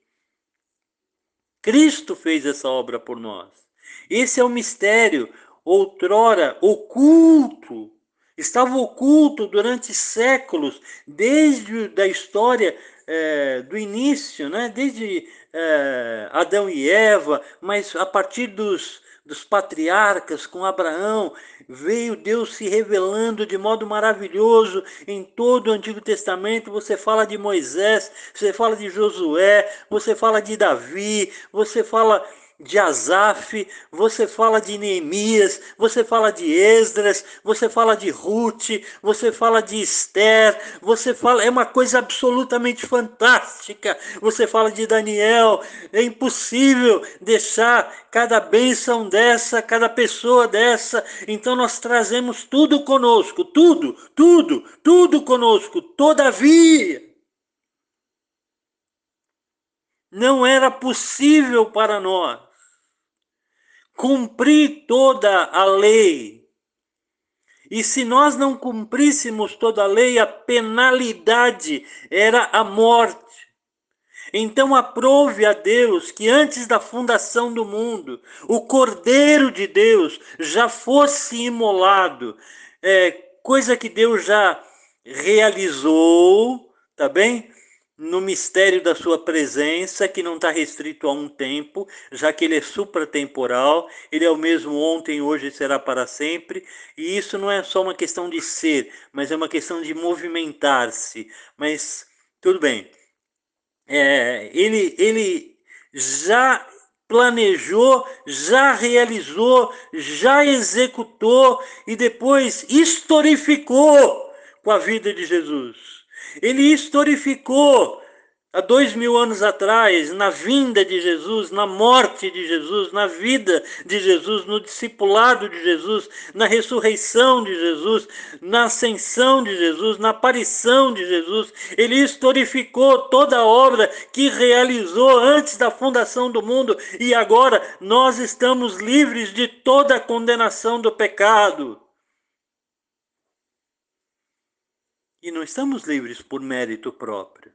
Cristo fez essa obra por nós. Esse é o mistério, outrora oculto, estava oculto durante séculos, desde a história é, do início, né? Desde é, Adão e Eva, mas a partir dos, dos patriarcas, com Abraão, veio Deus se revelando de modo maravilhoso em todo o Antigo Testamento. Você fala de Moisés, você fala de Josué, você fala de Davi, você fala de Asaf, você fala de Neemias, você fala de Esdras, você fala de Ruth, você fala de Esther, você fala, é uma coisa absolutamente fantástica. Você fala de Daniel, é impossível deixar cada bênção dessa, cada pessoa dessa. Então nós trazemos tudo conosco, tudo, tudo, tudo conosco. Todavia, não era possível para nós cumprir toda a lei. E se nós não cumpríssemos toda a lei, a penalidade era a morte. Então aprove a Deus que antes da fundação do mundo, o Cordeiro de Deus já fosse imolado, é, coisa que Deus já realizou, tá bem? No mistério da sua presença, que não está restrito a um tempo, já que ele é supratemporal, ele é o mesmo ontem, hoje e será para sempre, e isso não é só uma questão de ser, mas é uma questão de movimentar-se. Mas tudo bem. É, ele, ele já planejou, já realizou, já executou e depois historificou com a vida de Jesus. Ele historificou há dois mil anos atrás, na vinda de Jesus, na morte de Jesus, na vida de Jesus, no discipulado de Jesus, na ressurreição de Jesus, na ascensão de Jesus, na aparição de Jesus. Ele historificou toda a obra que realizou antes da fundação do mundo e agora nós estamos livres de toda a condenação do pecado. E não estamos livres por mérito próprio.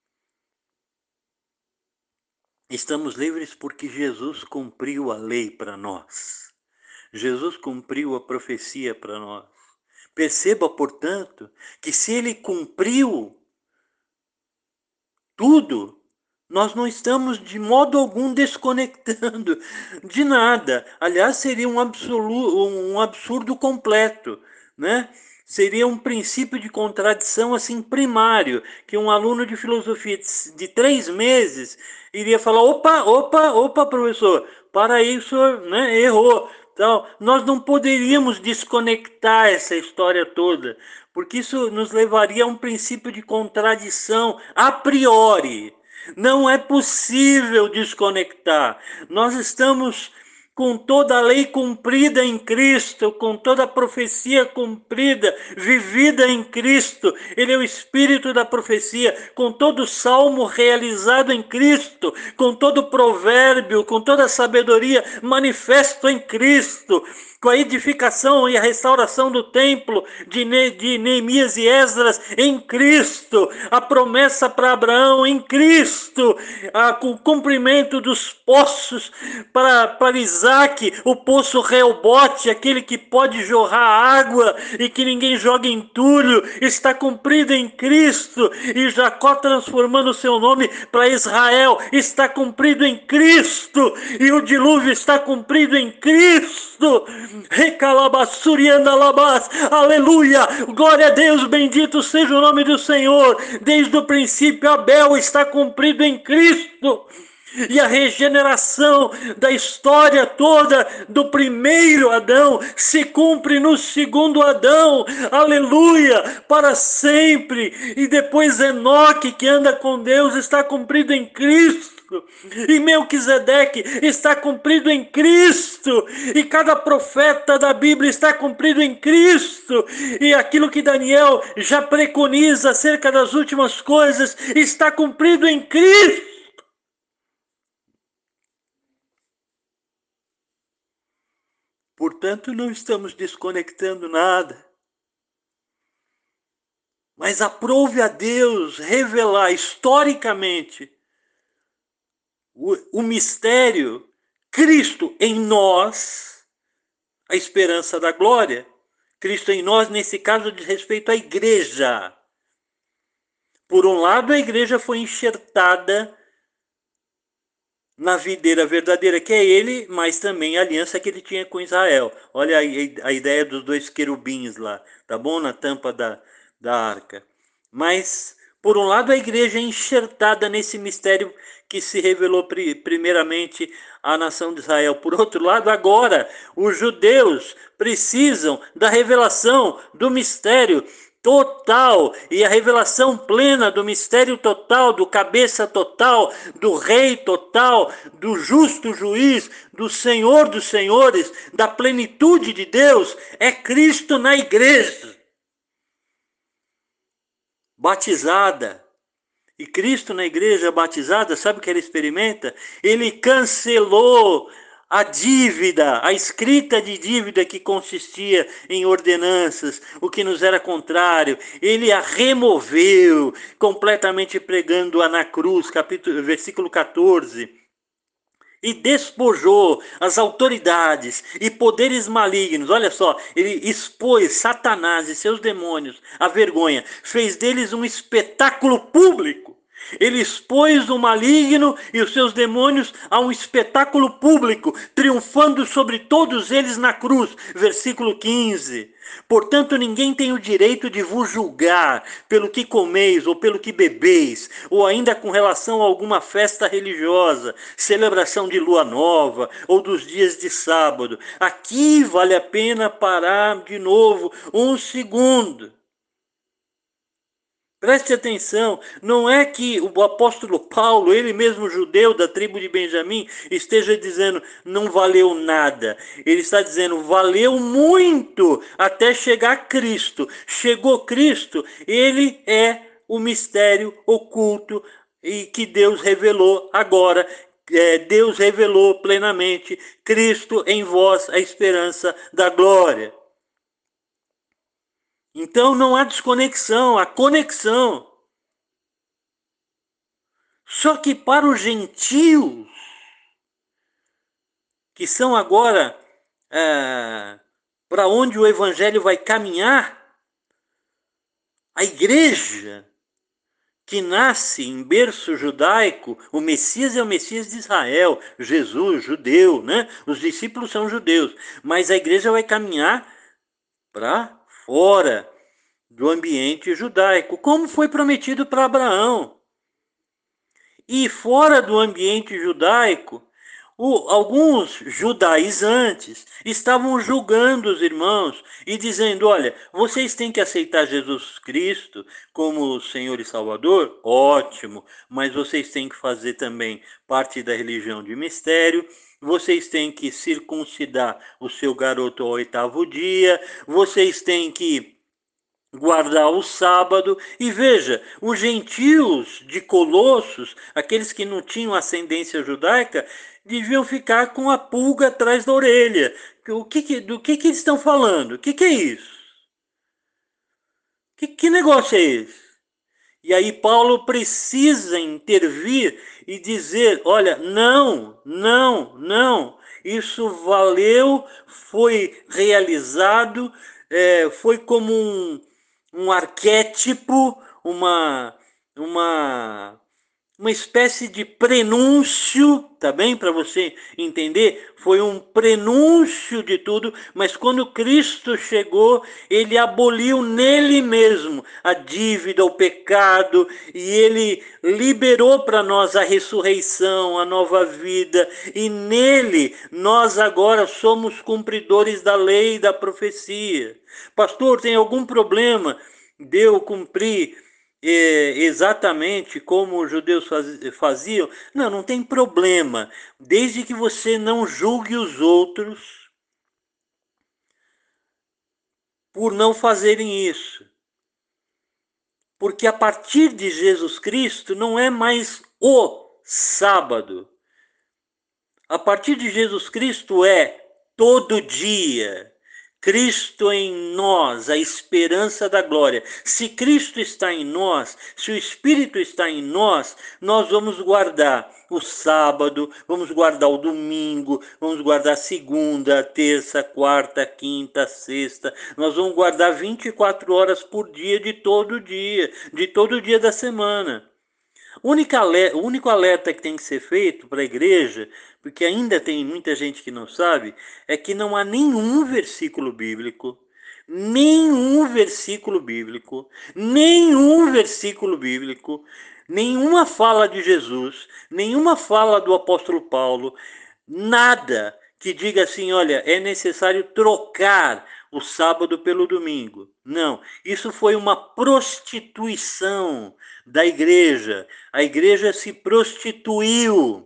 Estamos livres porque Jesus cumpriu a lei para nós. Jesus cumpriu a profecia para nós. Perceba, portanto, que se ele cumpriu tudo. Nós não estamos de modo algum desconectando de nada. Aliás, seria um, absolu, um absurdo completo, né? Seria um princípio de contradição assim primário, que um aluno de filosofia de três meses iria falar: opa, opa, opa, professor, para aí, o senhor, né, errou. Então, nós não poderíamos desconectar essa história toda, porque isso nos levaria a um princípio de contradição a priori. Não é possível desconectar. Nós estamos com toda a lei cumprida em Cristo, com toda a profecia cumprida, vivida em Cristo. Ele é o espírito da profecia, com todo o salmo realizado em Cristo, com todo o provérbio, com toda a sabedoria manifesto em Cristo, com a edificação e a restauração do templo de, ne de Neemias e Esdras em Cristo, a promessa para Abraão em Cristo, a, o cumprimento dos poços para, para Isaac, o poço Reobote, aquele que pode jorrar água e que ninguém joga entulho, está cumprido em Cristo, e Jacó transformando seu nome para Israel, está cumprido em Cristo, e o dilúvio está cumprido em Cristo. Recalabassuriandalabás, aleluia, glória a Deus, bendito seja o nome do Senhor. Desde o princípio, Abel está cumprido em Cristo. E a regeneração da história toda do primeiro Adão se cumpre no segundo Adão, aleluia, para sempre. E depois Enoque, que anda com Deus, está cumprido em Cristo. E Melquisedeque está cumprido em Cristo, e cada profeta da Bíblia está cumprido em Cristo, e aquilo que Daniel já preconiza acerca das últimas coisas está cumprido em Cristo. Portanto, não estamos desconectando nada. Mas aprove a Deus revelar historicamente o, o mistério, Cristo em nós, a esperança da glória. Cristo em nós, nesse caso, diz respeito à igreja. Por um lado, a igreja foi enxertada na videira verdadeira, que é ele, mas também a aliança que ele tinha com Israel. Olha a, a ideia dos dois querubins lá, tá bom? Na tampa da, da arca. Mas, por um lado, a igreja é enxertada nesse mistério que se revelou primeiramente à nação de Israel. Por outro lado, agora, os judeus precisam da revelação do mistério total e a revelação plena do mistério total, do cabeça total, do rei total, do justo juiz, do Senhor dos senhores, da plenitude de Deus, é Cristo na igreja batizada. E Cristo na igreja batizada, sabe o que ele experimenta? Ele cancelou a dívida, a escrita de dívida que consistia em ordenanças, o que nos era contrário. Ele a removeu, completamente pregando-a na cruz, capítulo, versículo quatorze. E despojou as autoridades e poderes malignos. Olha só, ele expôs Satanás e seus demônios à vergonha. Fez deles um espetáculo público. Ele expôs o maligno e os seus demônios a um espetáculo público, triunfando sobre todos eles na cruz. Versículo quinze. Portanto, ninguém tem o direito de vos julgar pelo que comeis ou pelo que bebeis, ou ainda com relação a alguma festa religiosa, celebração de lua nova ou dos dias de sábado. Aqui vale a pena parar de novo um segundo. Preste atenção, não é que o apóstolo Paulo, ele mesmo judeu da tribo de Benjamim, esteja dizendo não valeu nada. Ele está dizendo valeu muito até chegar Cristo. Chegou Cristo, ele é o mistério oculto e que Deus revelou agora. É, Deus revelou plenamente Cristo em vós, a esperança da glória. Então não há desconexão, há conexão. Só que para os gentios, que são agora é, para onde o evangelho vai caminhar, a igreja que nasce em berço judaico, o Messias é o Messias de Israel, Jesus, judeu, né? Os discípulos são judeus, mas a igreja vai caminhar para fora do ambiente judaico, como foi prometido para Abraão. E fora do ambiente judaico, o, alguns judaizantes estavam julgando os irmãos e dizendo: olha, vocês têm que aceitar Jesus Cristo como Senhor e Salvador? Ótimo, mas vocês têm que fazer também parte da religião de mistério. Vocês têm que circuncidar o seu garoto ao oitavo dia. Vocês têm que guardar o sábado. E veja, os gentios de Colossos, aqueles que não tinham ascendência judaica, deviam ficar com a pulga atrás da orelha. O que, que, do que, que eles estão falando? O que, que é isso? Que, que negócio é esse? E aí Paulo precisa intervir e dizer: olha, não, não, não, isso valeu, foi realizado, é, foi como um, um arquétipo, uma, uma uma espécie de prenúncio, tá bem? Para você entender, foi um prenúncio de tudo, mas quando Cristo chegou, ele aboliu nele mesmo a dívida, o pecado, e ele liberou para nós a ressurreição, a nova vida, e nele nós agora somos cumpridores da lei e da profecia. Pastor, tem algum problema de eu cumprir exatamente como os judeus faziam? Não, não tem problema, desde que você não julgue os outros por não fazerem isso. Porque a partir de Jesus Cristo não é mais o sábado. A partir de Jesus Cristo é todo dia. Cristo em nós, a esperança da glória. Se Cristo está em nós, se o Espírito está em nós, nós vamos guardar o sábado, vamos guardar o domingo, vamos guardar segunda, terça, quarta, quinta, sexta. Nós vamos guardar vinte e quatro horas por dia de todo dia, de todo dia da semana. O único alerta, o único alerta que tem que ser feito para a igreja, porque ainda tem muita gente que não sabe, é que não há nenhum versículo bíblico, nenhum versículo bíblico, nenhum versículo bíblico, nenhuma fala de Jesus, nenhuma fala do apóstolo Paulo, nada que diga assim: olha, é necessário trocar o sábado pelo domingo. Não, isso foi uma prostituição da igreja. A igreja se prostituiu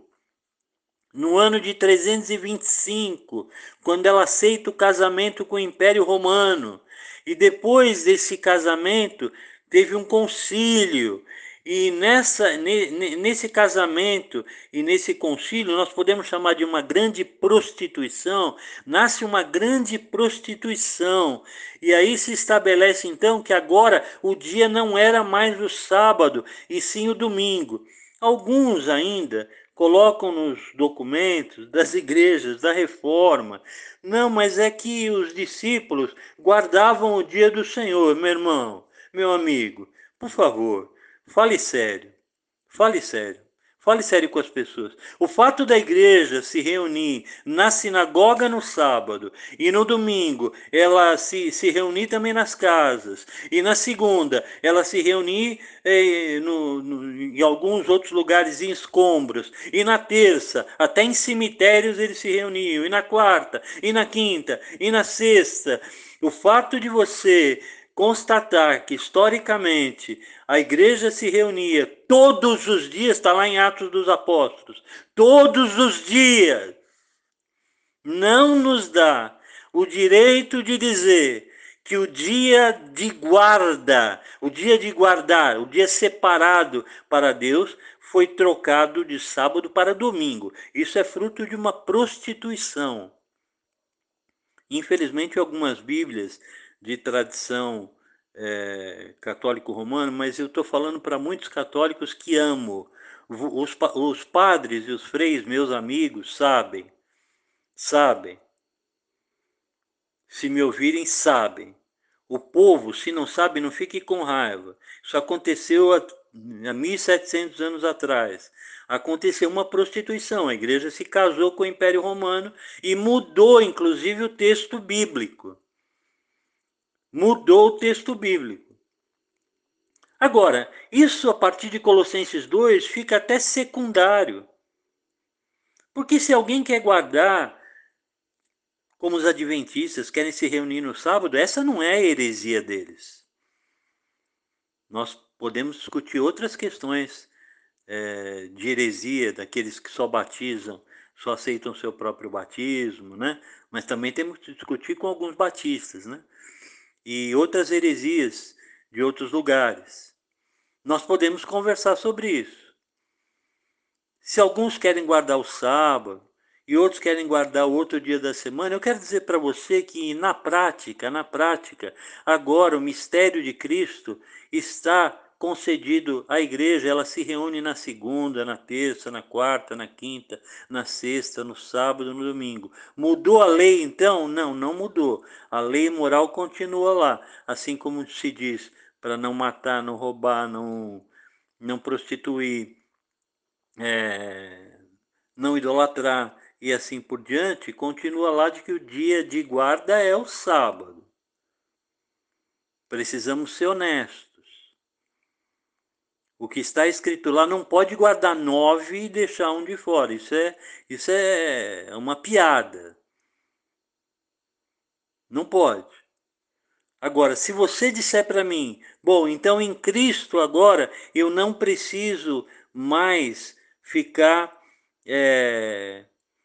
no ano de trezentos e vinte e cinco, quando ela aceita o casamento com o Império Romano. E depois desse casamento, teve um concílio. E nessa, nesse casamento e nesse concílio, nós podemos chamar de uma grande prostituição, nasce uma grande prostituição. E aí se estabelece então que agora o dia não era mais o sábado, e sim o domingo. Alguns ainda colocam nos documentos das igrejas da Reforma: não, mas é que os discípulos guardavam o dia do Senhor. Meu irmão, meu amigo, por favor, fale sério, fale sério. Fale sério com as pessoas. O fato da igreja se reunir na sinagoga no sábado e no domingo ela se, se reunir também nas casas, e na segunda ela se reunir eh, no, no, em alguns outros lugares em escombros, e na terça até em cemitérios eles se reuniam, e na quarta, e na quinta, e na sexta. O fato de você constatar que historicamente a igreja se reunia todos os dias, está lá em Atos dos Apóstolos, todos os dias, não nos dá o direito de dizer que o dia de guarda, o dia de guardar, o dia separado para Deus, foi trocado de sábado para domingo. Isso é fruto de uma prostituição. Infelizmente, algumas Bíblias de tradição é, católico-romano, mas eu estou falando para muitos católicos que amo. Os, os padres e os freis, meus amigos, sabem, sabem. Se me ouvirem, sabem. O povo, se não sabe, não fique com raiva. Isso aconteceu há há mil e setecentos anos atrás, aconteceu uma prostituição. A igreja se casou com o Império Romano e mudou, inclusive, o texto bíblico. Mudou o texto bíblico. Agora, isso a partir de Colossenses dois fica até secundário. Porque se alguém quer guardar, como os adventistas querem se reunir no sábado, essa não é a heresia deles. Nós podemos discutir outras questões é, de heresia, daqueles que só batizam, só aceitam seu próprio batismo, né? Mas também temos que discutir com alguns batistas, né? E outras heresias de outros lugares. Nós podemos conversar sobre isso. Se alguns querem guardar o sábado e outros querem guardar o outro dia da semana, eu quero dizer para você que na prática, na prática, agora o mistério de Cristo está concedido à igreja, ela se reúne na segunda, na terça, na quarta, na quinta, na sexta, no sábado, no domingo. Mudou a lei então? Não, não mudou. A lei moral continua lá, assim como se diz para não matar, não roubar, não, não prostituir, é, não idolatrar e assim por diante, continua lá de que o dia de guarda é o sábado. Precisamos ser honestos. O que está escrito lá não pode guardar nove e deixar um de fora. Isso é, isso é uma piada. Não pode. Agora, se você disser para mim, bom, então em Cristo agora eu não preciso mais ficar é,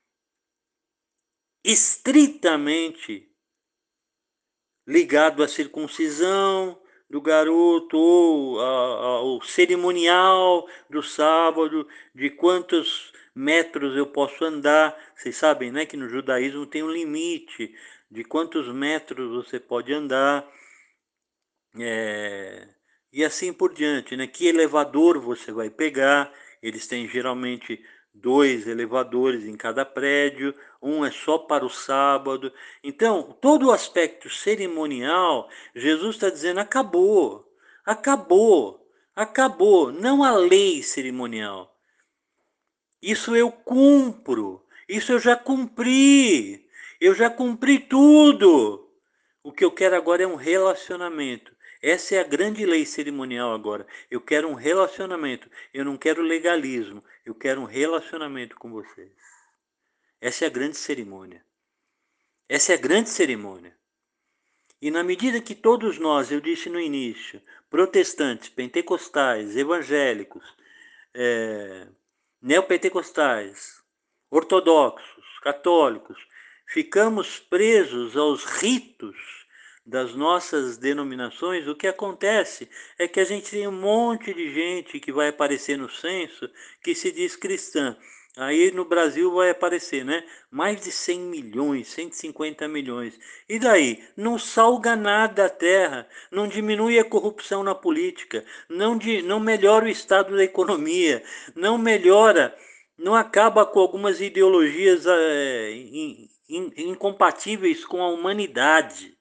estritamente ligado à circuncisão do garoto ou ao cerimonial do sábado, de quantos metros eu posso andar. Vocês sabem, né, que no judaísmo tem um limite de quantos metros você pode andar. É, e assim por diante, né? Que elevador você vai pegar? Eles têm geralmente dois elevadores em cada prédio, um é só para o sábado. Então, todo o aspecto cerimonial, Jesus está dizendo, acabou, acabou, acabou. Não a lei cerimonial. Isso eu cumpro, isso eu já cumpri, eu já cumpri tudo. O que eu quero agora é um relacionamento. Essa é a grande lei cerimonial agora. Eu quero um relacionamento. Eu não quero legalismo. Eu quero um relacionamento com vocês. Essa é a grande cerimônia. Essa é a grande cerimônia. E na medida que todos nós, eu disse no início, protestantes, pentecostais, evangélicos, é, neopentecostais, ortodoxos, católicos, ficamos presos aos ritos das nossas denominações, o que acontece é que a gente tem um monte de gente que vai aparecer no censo que se diz cristã. Aí no Brasil vai aparecer, né? Mais de cem milhões, cento e cinquenta milhões. E daí? Não salga nada a terra, não diminui a corrupção na política, não, de, não melhora o estado da economia, não melhora, não acaba com algumas ideologias é, in, in, incompatíveis com a humanidade.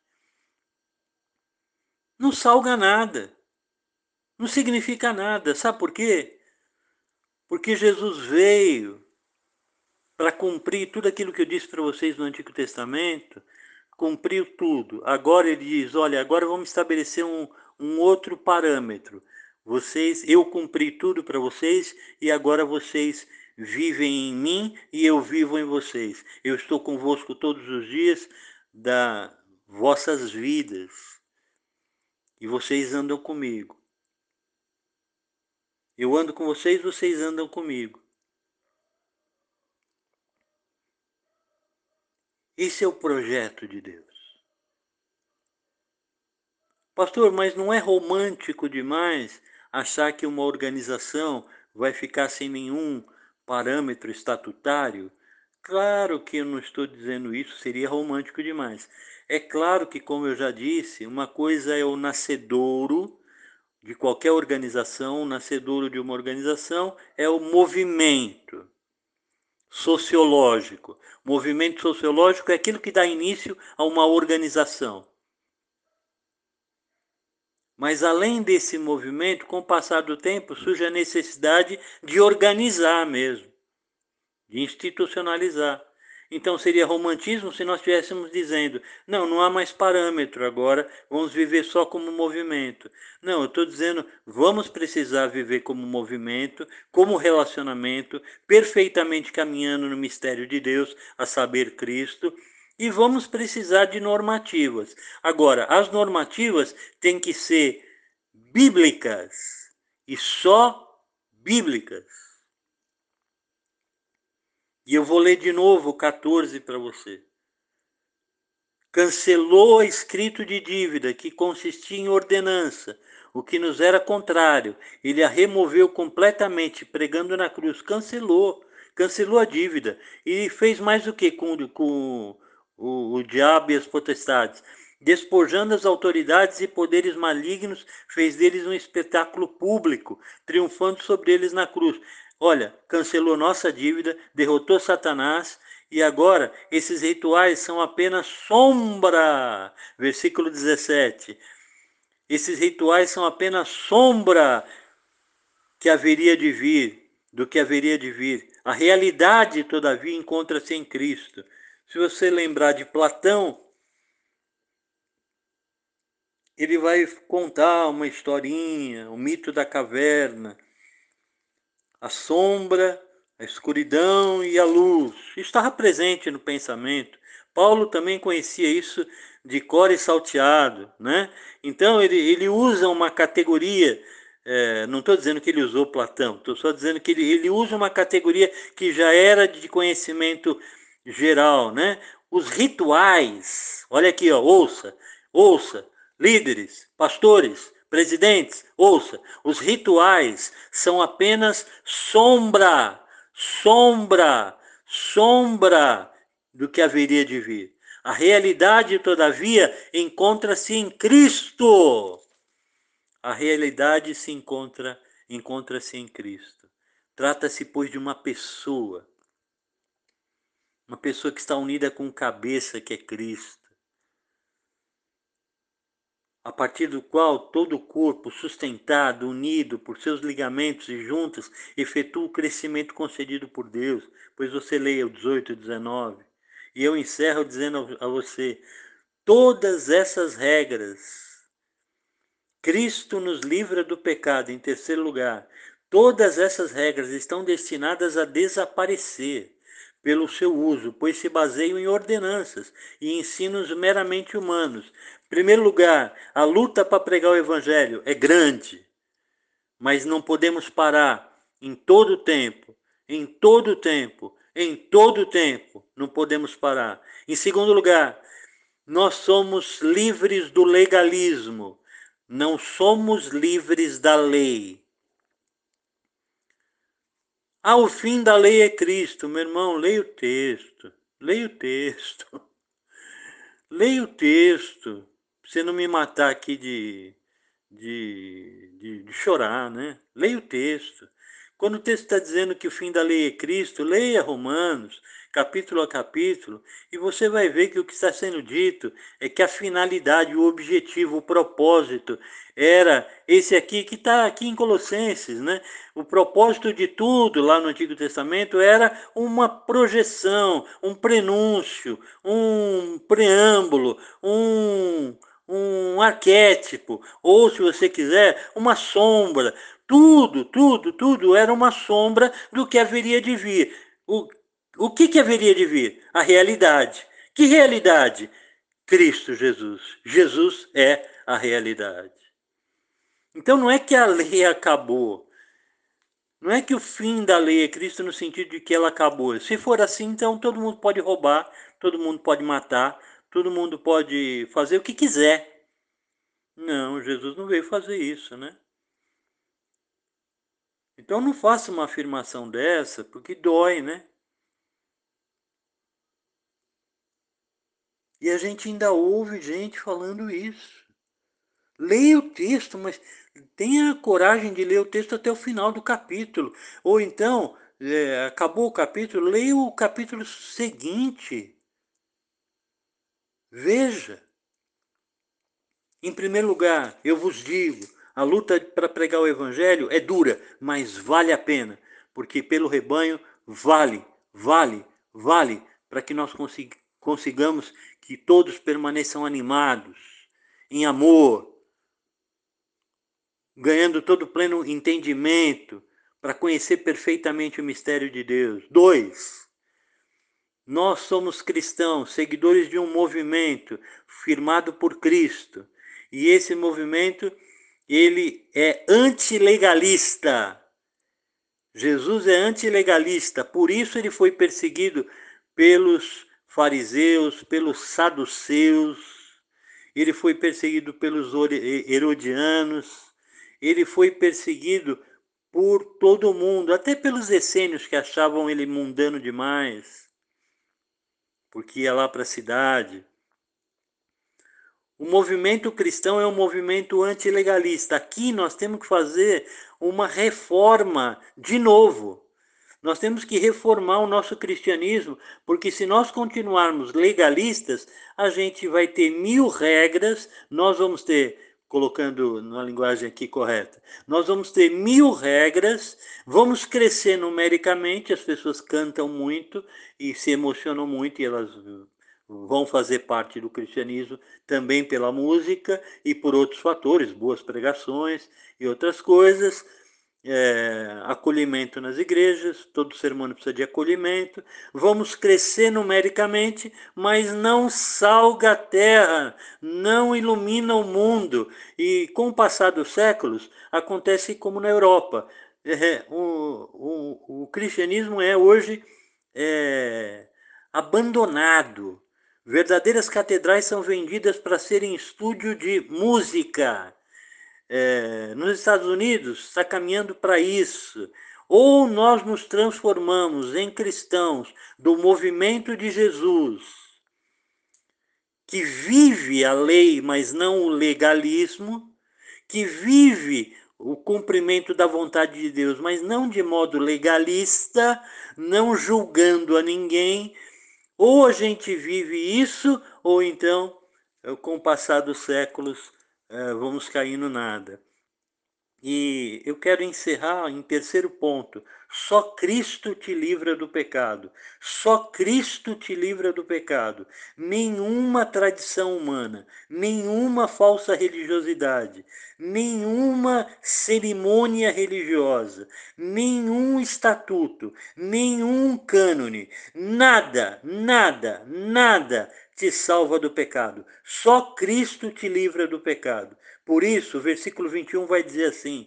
Não salga nada. Não significa nada. Sabe por quê? Porque Jesus veio para cumprir tudo aquilo que eu disse para vocês no Antigo Testamento, cumpriu tudo. Agora ele diz, olha, agora vamos estabelecer um, um outro parâmetro. Vocês, eu cumpri tudo para vocês e agora vocês vivem em mim e eu vivo em vocês. Eu estou convosco todos os dias das vossas vidas e vocês andam comigo. Eu ando com vocês, vocês andam comigo. Esse é o projeto de Deus. Pastor, mas não é romântico demais achar que uma organização vai ficar sem nenhum parâmetro estatutário? Claro que eu não estou dizendo isso, seria romântico demais. É claro que, como eu já disse, uma coisa é o nascedouro de qualquer organização, o nascedouro de uma organização é o movimento sociológico. Movimento sociológico é aquilo que dá início a uma organização. Mas além desse movimento, com o passar do tempo, surge a necessidade de organizar mesmo, de institucionalizar. Então seria romantismo se nós estivéssemos dizendo, não, não há mais parâmetro agora, vamos viver só como movimento. Não, eu estou dizendo, vamos precisar viver como movimento, como relacionamento, perfeitamente caminhando no mistério de Deus, a saber, Cristo, e vamos precisar de normativas. Agora, as normativas têm que ser bíblicas, e só bíblicas. E eu vou ler de novo o quatorze para você. Cancelou o escrito de dívida, que consistia em ordenança, o que nos era contrário. Ele a removeu completamente, pregando na cruz. Cancelou, cancelou a dívida. E fez mais o que com, com o, o diabo e as potestades? Despojando as autoridades e poderes malignos, fez deles um espetáculo público, triunfando sobre eles na cruz. Olha, cancelou nossa dívida, derrotou Satanás, e agora esses rituais são apenas sombra. Versículo dezessete. Esses rituais são apenas sombra que haveria de vir, do que haveria de vir. A realidade, todavia, encontra-se em Cristo. Se você lembrar de Platão, ele vai contar uma historinha, o mito da caverna, a sombra, a escuridão e a luz. Estava presente no pensamento. Paulo também conhecia isso de cor e salteado, né? Então ele, ele usa uma categoria, é, não estou dizendo que ele usou Platão, estou só dizendo que ele, ele usa uma categoria que já era de conhecimento geral, né? Os rituais, olha aqui, ó, ouça, ouça, líderes, pastores, presidentes, ouça, os rituais são apenas sombra, sombra, sombra do que haveria de vir. A realidade, todavia, encontra-se em Cristo. A realidade se encontra, encontra-se em Cristo. Trata-se, pois, de uma pessoa, uma pessoa que está unida com cabeça, que é Cristo, a partir do qual todo o corpo, sustentado, unido por seus ligamentos e juntas, efetua o crescimento concedido por Deus. Pois você leia o dezoito e dezenove. E eu encerro dizendo a você, todas essas regras, Cristo nos livra do pecado. Em terceiro lugar, todas essas regras estão destinadas a desaparecer pelo seu uso, pois se baseiam em ordenanças e ensinos meramente humanos. Em primeiro lugar, a luta para pregar o evangelho é grande, mas não podemos parar em todo o tempo, em todo o tempo, em todo o tempo, não podemos parar. Em segundo lugar, nós somos livres do legalismo, não somos livres da lei. Ah, o fim da lei é Cristo. Meu irmão, leia o texto. Leia o texto. Leia o texto. Pra você não me matar aqui de, de, de, de chorar, né? Leia o texto. Quando o texto está dizendo que o fim da lei é Cristo, leia Romanos, capítulo a capítulo, e você vai ver que o que está sendo dito é que a finalidade, o objetivo, o propósito era esse aqui que está aqui em Colossenses, né? O propósito de tudo lá no Antigo Testamento era uma projeção, um prenúncio, um preâmbulo, um, um arquétipo, ou se você quiser, uma sombra. Tudo, tudo, tudo era uma sombra do que haveria de vir. O, o que, que haveria de vir? A realidade. Que realidade? Cristo Jesus. Jesus é a realidade. Então não é que a lei acabou. Não é que o fim da lei é Cristo no sentido de que ela acabou. Se for assim, então todo mundo pode roubar, todo mundo pode matar, todo mundo pode fazer o que quiser. Não, Jesus não veio fazer isso, né? Então não faça uma afirmação dessa, porque dói, né? E a gente ainda ouve gente falando isso. Leia o texto, mas tenha a coragem de ler o texto até o final do capítulo. Ou então, é, acabou o capítulo, leia o capítulo seguinte. Veja. Em primeiro lugar, eu vos digo, a luta para pregar o evangelho é dura, mas vale a pena, porque pelo rebanho vale, vale, vale, para que nós consig consigamos que todos permaneçam animados, em amor, ganhando todo o pleno entendimento, para conhecer perfeitamente o mistério de Deus. Dois, nós somos cristãos, seguidores de um movimento firmado por Cristo. E esse movimento, ele é antilegalista. Jesus é antilegalista, por isso ele foi perseguido pelos fariseus, pelos saduceus, ele foi perseguido pelos herodianos, ele foi perseguido por todo mundo, até pelos essênios que achavam ele mundano demais, porque ia lá para a cidade. O movimento cristão é um movimento antilegalista. Aqui nós temos que fazer uma reforma de novo. Nós temos que reformar o nosso cristianismo, porque se nós continuarmos legalistas, a gente vai ter mil regras, nós vamos ter, colocando na linguagem aqui correta, nós vamos ter mil regras, vamos crescer numericamente, as pessoas cantam muito e se emocionam muito, e elas vão fazer parte do cristianismo também pela música e por outros fatores, boas pregações e outras coisas. É, acolhimento nas igrejas, todo ser humano precisa de acolhimento, vamos crescer numericamente, mas não salga a terra, não ilumina o mundo, e com o passar dos séculos, acontece como na Europa. É, o, o, o cristianismo é hoje é, abandonado, verdadeiras catedrais são vendidas para serem estúdio de música. É, nos Estados Unidos está caminhando para isso. Ou nós nos transformamos em cristãos do movimento de Jesus, que vive a lei, mas não o legalismo, que vive o cumprimento da vontade de Deus, mas não de modo legalista, não julgando a ninguém. Ou a gente vive isso, ou então, com o passar dos séculos, vamos cair no nada. E eu quero encerrar em terceiro ponto. Só Cristo te livra do pecado. Só Cristo te livra do pecado. Nenhuma tradição humana, nenhuma falsa religiosidade, nenhuma cerimônia religiosa, nenhum estatuto, nenhum cânone, nada, nada, nada te salva do pecado. Só Cristo te livra do pecado. Por isso, o versículo vinte e um vai dizer assim: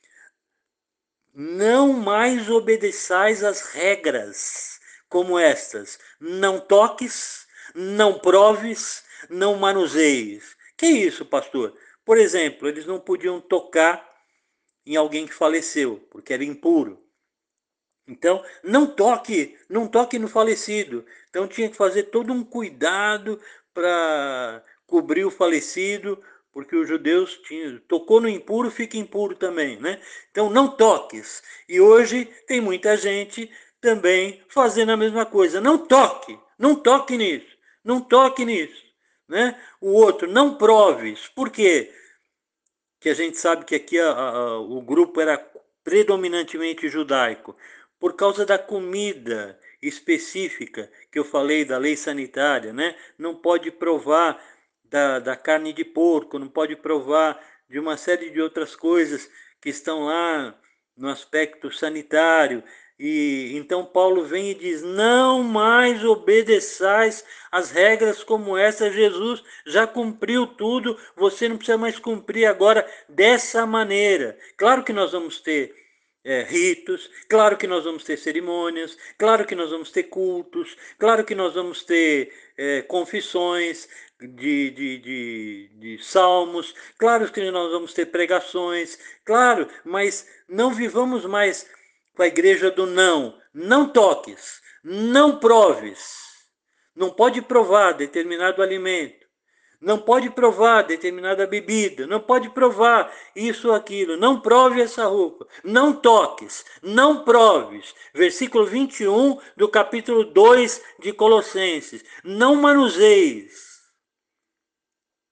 não mais obedeçais às regras como estas, não toques, não proves, não manuseies. Que isso, pastor? Por exemplo, eles não podiam tocar em alguém que faleceu, porque era impuro. Então, não toque, não toque no falecido. Então tinha que fazer todo um cuidado para cobrir o falecido, porque os judeus tinham, tocou no impuro, fica impuro também, né? Então não toques. E hoje tem muita gente também fazendo a mesma coisa. Não toque, não toque nisso, não toque nisso, né? O outro, não proves. Por quê? Que a gente sabe que aqui a, a, o grupo era predominantemente judaico, por causa da comida específica que eu falei, da lei sanitária, né? Não pode provar da, da carne de porco, não pode provar de uma série de outras coisas que estão lá no aspecto sanitário. E então Paulo vem e diz: não mais obedeçais as regras como essa. Jesus já cumpriu tudo, você não precisa mais cumprir agora dessa maneira. Claro que nós vamos ter é, ritos, claro que nós vamos ter cerimônias, claro que nós vamos ter cultos, claro que nós vamos ter é, confissões de, de, de, de salmos, claro que nós vamos ter pregações, claro, mas não vivamos mais com a igreja do não. Não toques, não proves. Não pode provar determinado alimento. Não pode provar determinada bebida. Não pode provar isso ou aquilo. Não prove essa roupa. Não toques, não proves. Versículo vinte e um do capítulo dois de Colossenses. Não manuseies.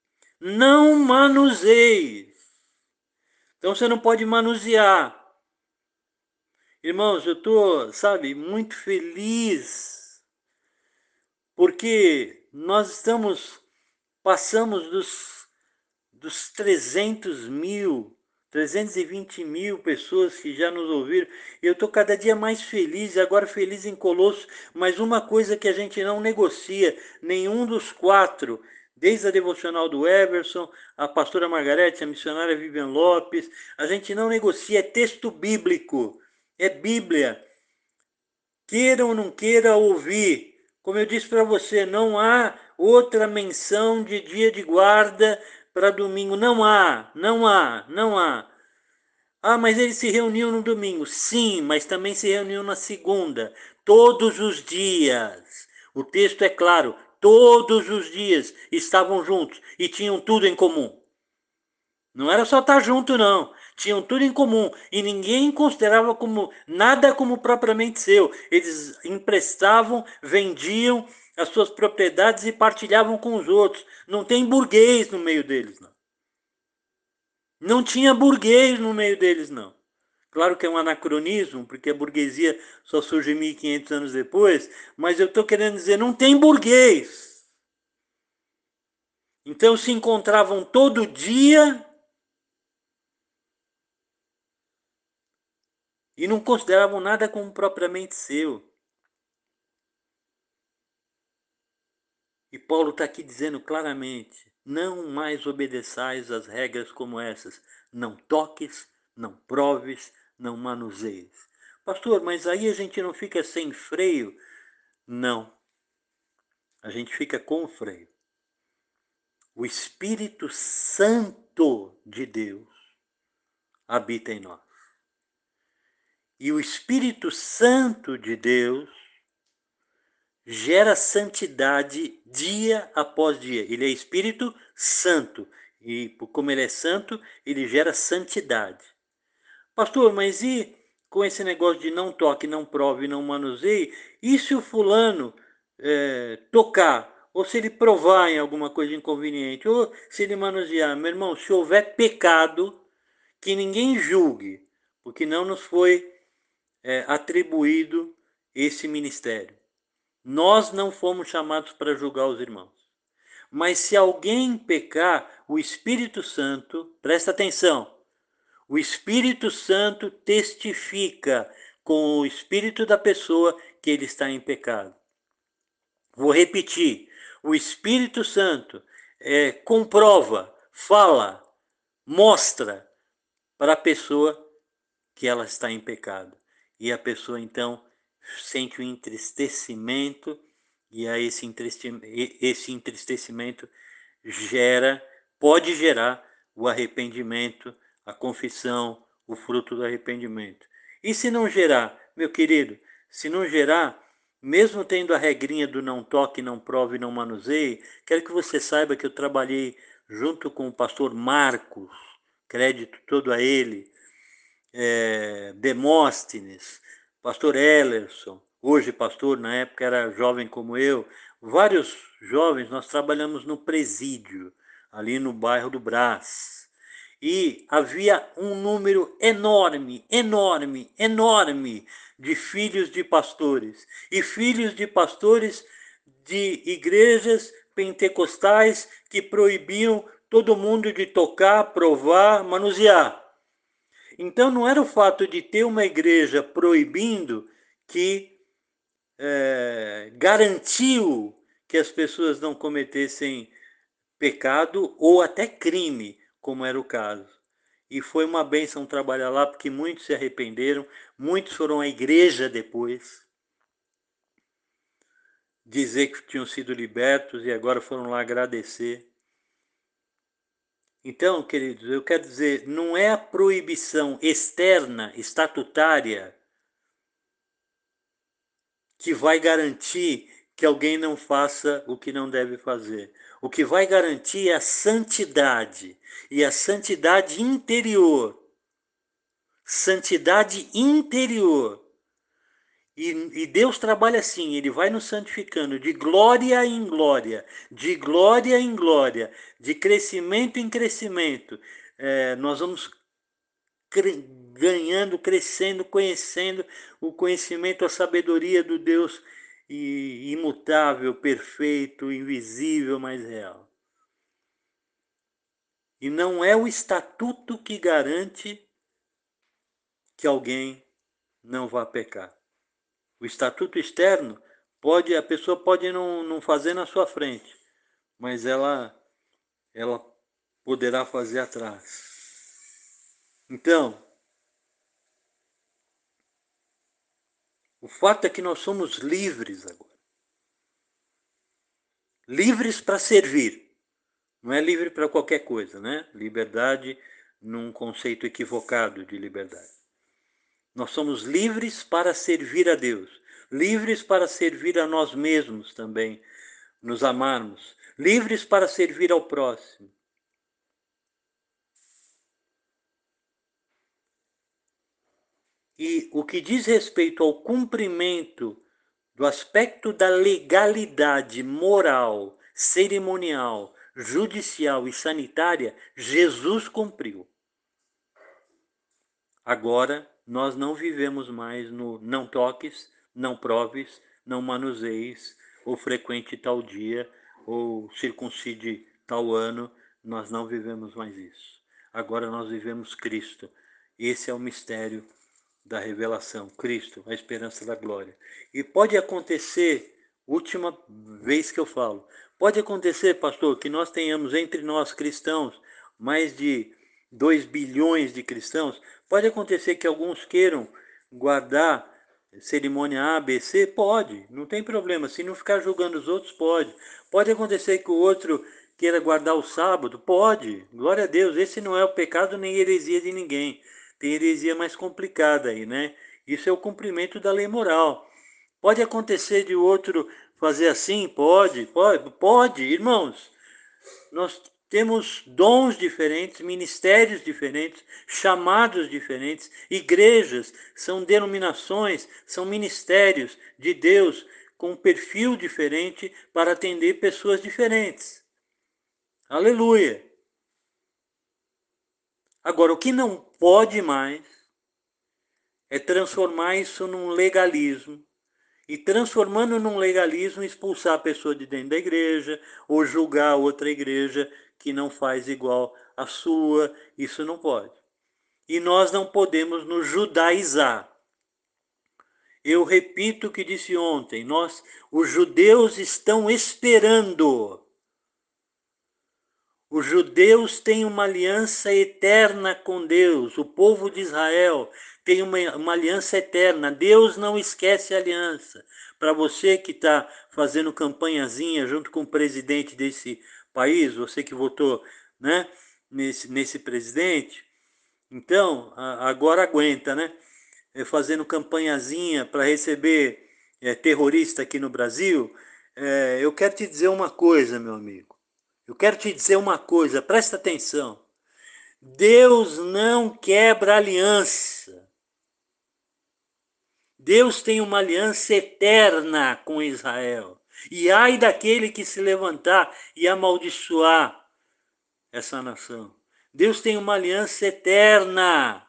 não manuseis. Então você não pode manusear. Irmãos, eu estou, sabe, muito feliz, porque nós estamos, passamos dos, dos trezentos mil, trezentos e vinte mil pessoas que já nos ouviram. Eu estou cada dia mais feliz, agora feliz em Colosso, mas uma coisa que a gente não negocia, nenhum dos quatro, desde a devocional do Everson, a pastora Margarete, a missionária Vivian Lopes, a gente não negocia, é texto bíblico, é Bíblia. Queira ou não queira ouvir, como eu disse para você, não há outra menção de dia de guarda para domingo. Não há, não há, não há. Ah, mas eles se reuniam no domingo. Sim, mas também se reuniam na segunda. Todos os dias. O texto é claro. Todos os dias estavam juntos e tinham tudo em comum. Não era só estar junto, não. Tinham tudo em comum e ninguém considerava como nada como propriamente seu. Eles emprestavam, vendiam as suas propriedades e partilhavam com os outros. Não tem burguês no meio deles, não. Não tinha burguês no meio deles, não. Claro que é um anacronismo, porque a burguesia só surge mil e quinhentos anos depois, mas eu estou querendo dizer, não tem burguês. Então se encontravam todo dia e não consideravam nada como propriamente seu. E Paulo está aqui dizendo claramente, não mais obedeçais às regras como essas. Não toques, não proves, não manuseies. Pastor, mas aí a gente não fica sem freio? Não. A gente fica com freio. O Espírito Santo de Deus habita em nós. E o Espírito Santo de Deus gera santidade dia após dia. Ele é Espírito Santo. E como ele é santo, ele gera santidade. Pastor, mas e com esse negócio de não toque, não prove, não manuseie? E se o fulano é, tocar? Ou se ele provar em alguma coisa inconveniente? Ou se ele manusear? Meu irmão, se houver pecado, que ninguém julgue, porque não nos foi é, atribuído esse ministério. Nós não fomos chamados para julgar os irmãos. Mas se alguém pecar, o Espírito Santo, presta atenção, o Espírito Santo testifica com o espírito da pessoa que ele está em pecado. Vou repetir, o Espírito Santo é, comprova, fala, mostra para a pessoa que ela está em pecado. E a pessoa então sente o entristecimento, e aí esse esse entristecimento gera, pode gerar o arrependimento, a confissão, o fruto do arrependimento. E se não gerar, meu querido, se não gerar, mesmo tendo a regrinha do não toque, não prove, não manuseie, quero que você saiba que eu trabalhei junto com o pastor Marcos, crédito todo a ele, é, Demóstenes, pastor Ellerson, hoje pastor, na época era jovem como eu, vários jovens, nós trabalhamos no presídio, ali no bairro do Brás. E havia um número enorme, enorme, enorme de filhos de pastores. E filhos de pastores de igrejas pentecostais que proibiam todo mundo de tocar, provar, manusear. Então não era o fato de ter uma igreja proibindo que é, garantiu que as pessoas não cometessem pecado ou até crime, como era o caso. E foi uma bênção trabalhar lá, porque muitos se arrependeram, muitos foram à igreja depois, dizer que tinham sido libertos e agora foram lá agradecer. Então, queridos, eu quero dizer, não é a proibição externa, estatutária, que vai garantir que alguém não faça o que não deve fazer. O que vai garantir é a santidade, e a santidade interior. Santidade interior. E, e Deus trabalha assim, Ele vai nos santificando de glória em glória, de glória em glória, de crescimento em crescimento. É, nós vamos cre ganhando, crescendo, conhecendo o conhecimento, a sabedoria do Deus imutável, perfeito, invisível, mas real. E não é o estatuto que garante que alguém não vá pecar. O estatuto externo, pode, a pessoa pode não, não fazer na sua frente, mas ela, ela poderá fazer atrás. Então, o fato é que nós somos livres agora. Livres para servir. Não é livre para qualquer coisa, né? Liberdade num conceito equivocado de liberdade. Nós somos livres para servir a Deus. Livres para servir a nós mesmos também. Nos amarmos. Livres para servir ao próximo. E o que diz respeito ao cumprimento do aspecto da legalidade moral, cerimonial, judicial e sanitária, Jesus cumpriu. Agora, nós não vivemos mais no não toques, não proves, não manuseis, ou frequente tal dia, ou circuncide tal ano. Nós não vivemos mais isso. Agora nós vivemos Cristo. Esse é o mistério da revelação. Cristo, a esperança da glória. E pode acontecer, última vez que eu falo, pode acontecer, pastor, que nós tenhamos entre nós cristãos, mais de dois bilhões de cristãos, pode acontecer que alguns queiram guardar cerimônia A, B, C? Pode, não tem problema. Se não ficar julgando os outros, pode. Pode acontecer que o outro queira guardar o sábado? Pode. Glória a Deus. Esse não é o pecado nem heresia de ninguém. Tem heresia mais complicada aí, né? Isso é o cumprimento da lei moral. Pode acontecer de outro fazer assim? Pode, pode, pode, irmãos. Nós temos dons diferentes, ministérios diferentes, chamados diferentes, igrejas, são denominações, são ministérios de Deus com um perfil diferente para atender pessoas diferentes. Aleluia! Agora, o que não pode mais é transformar isso num legalismo, e transformando num legalismo, expulsar a pessoa de dentro da igreja, ou julgar outra igreja que não faz igual à sua. Isso não pode. E nós não podemos nos judaizar. Eu repito o que disse ontem, nós, os judeus estão esperando. Os judeus têm uma aliança eterna com Deus. O povo de Israel tem uma, uma aliança eterna. Deus não esquece a aliança. Para você que está fazendo campanhazinha junto com o presidente desse país, você que votou, né, nesse, nesse presidente, então, agora aguenta, né? Fazendo campanhazinha para receber é, terrorista aqui no Brasil. É, eu quero te dizer uma coisa, meu amigo. Eu quero te dizer uma coisa, presta atenção. Deus não quebra aliança. Deus tem uma aliança eterna com Israel. E ai daquele que se levantar e amaldiçoar essa nação. Deus tem uma aliança eterna.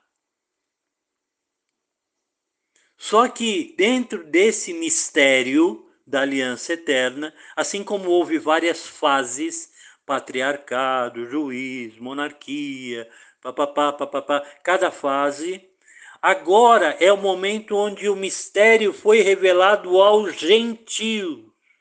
Só que dentro desse mistério da aliança eterna, assim como houve várias fases, patriarcado, juiz, monarquia, papapá, papapá, cada fase, agora é o momento onde o mistério foi revelado aos gentios.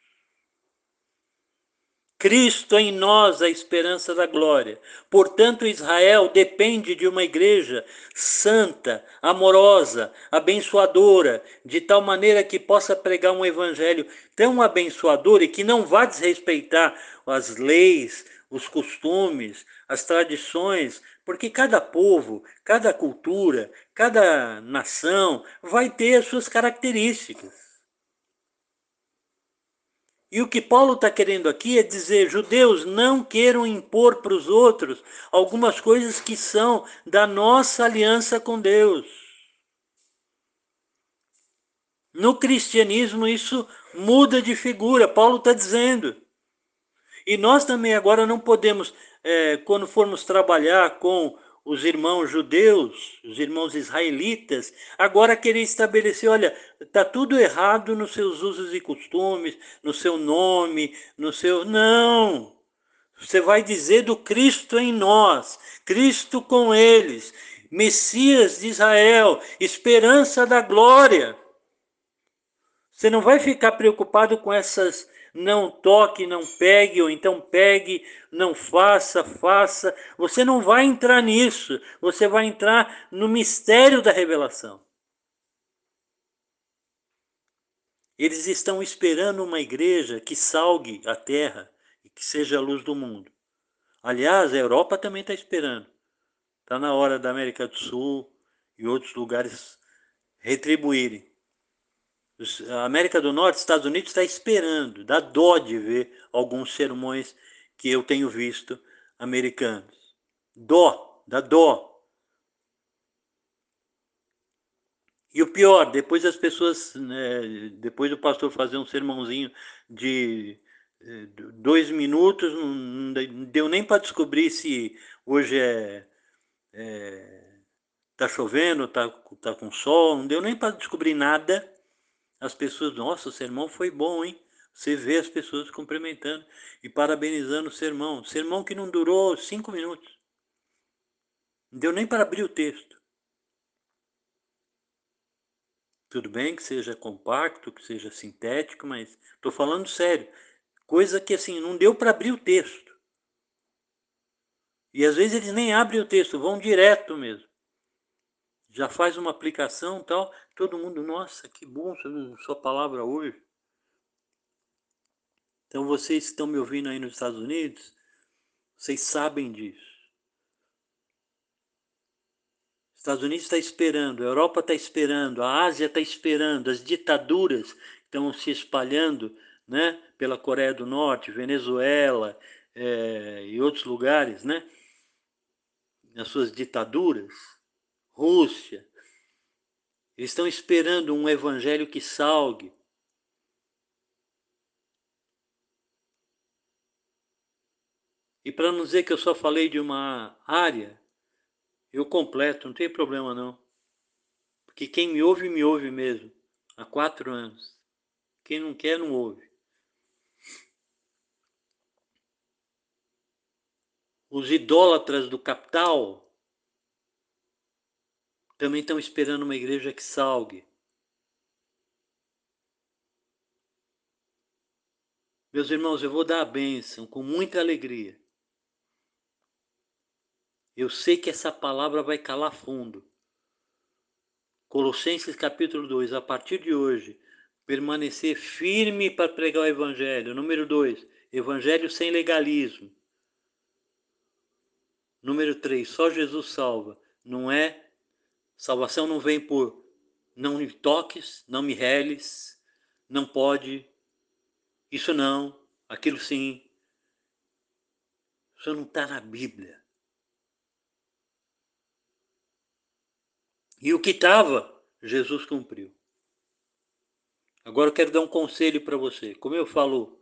Cristo em nós, a esperança da glória. Portanto, Israel depende de uma igreja santa, amorosa, abençoadora, de tal maneira que possa pregar um evangelho tão abençoador e que não vá desrespeitar as leis, os costumes, as tradições, porque cada povo, cada cultura, cada nação vai ter as suas características. E o que Paulo está querendo aqui é dizer, judeus, não queiram impor para os outros algumas coisas que são da nossa aliança com Deus. No cristianismo isso muda de figura, Paulo está dizendo. E nós também agora não podemos, é, quando formos trabalhar com os irmãos judeus, os irmãos israelitas, agora querer estabelecer, olha, está tudo errado nos seus usos e costumes, no seu nome, no seu... Não! Você vai dizer do Cristo em nós, Cristo com eles, Messias de Israel, esperança da glória. Você não vai ficar preocupado com essas não toque, não pegue, ou então pegue, não faça, faça. Você não vai entrar nisso. Você vai entrar no mistério da revelação. Eles estão esperando uma igreja que salgue a terra e que seja a luz do mundo. Aliás, a Europa também está esperando. Está na hora da América do Sul e outros lugares retribuírem. A América do Norte, Estados Unidos, está esperando, dá dó de ver alguns sermões que eu tenho visto americanos. Dó, dá dó. E o pior, depois as pessoas, né, depois do pastor fazer um sermãozinho de dois minutos, não deu nem para descobrir se hoje é, é tá chovendo, tá, tá com sol, não deu nem para descobrir nada. As pessoas, nossa, o sermão foi bom, hein? Você vê as pessoas cumprimentando e parabenizando o sermão. Sermão que não durou cinco minutos. Não deu nem para abrir o texto. Tudo bem que seja compacto, que seja sintético, mas estou falando sério. Coisa que assim, não deu para abrir o texto. E às vezes eles nem abrem o texto, vão direto mesmo. Já faz uma aplicação e tal, todo mundo, nossa, que bom sua palavra hoje. Então vocês que estão me ouvindo aí nos Estados Unidos, vocês sabem disso. Estados Unidos está esperando, a Europa está esperando, a Ásia está esperando, as ditaduras estão se espalhando, né, pela Coreia do Norte, Venezuela é, e outros lugares, né, nas suas ditaduras, Rússia. Eles estão esperando um evangelho que salgue. E para não dizer que eu só falei de uma área, eu completo, não tem problema não. Porque quem me ouve, me ouve mesmo. Há quatro anos. Quem não quer, não ouve. Os idólatras do capital também estão esperando uma igreja que salgue. Meus irmãos, eu vou dar a bênção com muita alegria. Eu sei que essa palavra vai calar fundo. Colossenses capítulo dois, a partir de hoje, permanecer firme para pregar o evangelho. Número dois, evangelho sem legalismo. Número três, só Jesus salva. Não é, salvação não vem por não me toques, não me reles, não pode, isso não, aquilo sim. Isso não está na Bíblia. E o que estava, Jesus cumpriu. Agora eu quero dar um conselho para você. Como eu falo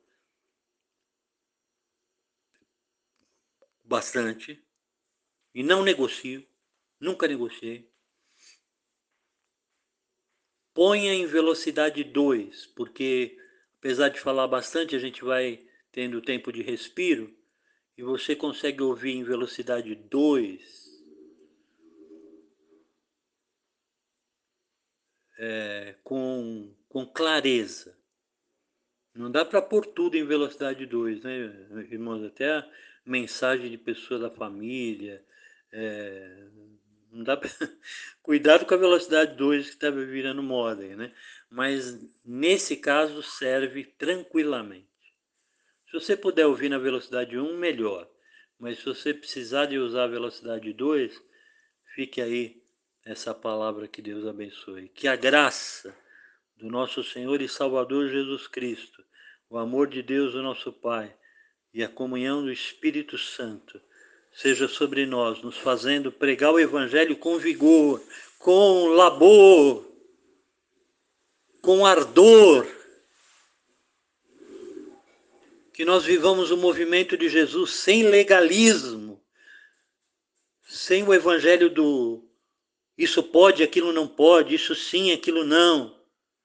bastante e não negocio, nunca negociei, ponha em velocidade dois, porque apesar de falar bastante, a gente vai tendo tempo de respiro e você consegue ouvir em velocidade dois é, com, com clareza. Não dá para pôr tudo em velocidade dois, né, irmãos? Até a mensagem de pessoa da família. É, não dá pra... Cuidado com a velocidade dois que está virando moda, né? Mas nesse caso serve tranquilamente. Se você puder ouvir na velocidade um, melhor. Mas se você precisar de usar a velocidade dois, fique aí essa palavra, que Deus abençoe. Que a graça do nosso Senhor e Salvador Jesus Cristo, o amor de Deus, o nosso Pai, e a comunhão do Espírito Santo seja sobre nós, nos fazendo pregar o Evangelho com vigor, com labor, com ardor. Que nós vivamos o movimento de Jesus sem legalismo, sem o evangelho do isso pode, aquilo não pode, isso sim, aquilo não.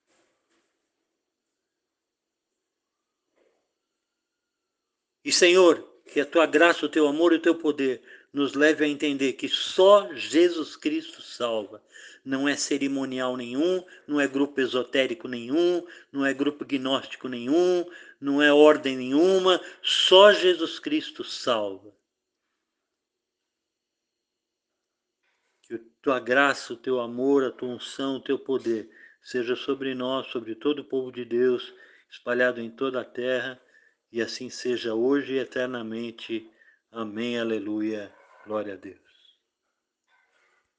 E, Senhor, que a tua graça, o teu amor e o teu poder nos leve a entender que só Jesus Cristo salva. Não é cerimonial nenhum, não é grupo esotérico nenhum, não é grupo gnóstico nenhum, não é ordem nenhuma, só Jesus Cristo salva. Que a tua graça, o teu amor, a tua unção, o teu poder seja sobre nós, sobre todo o povo de Deus, espalhado em toda a terra, e assim seja hoje e eternamente. Amém, aleluia, glória a Deus.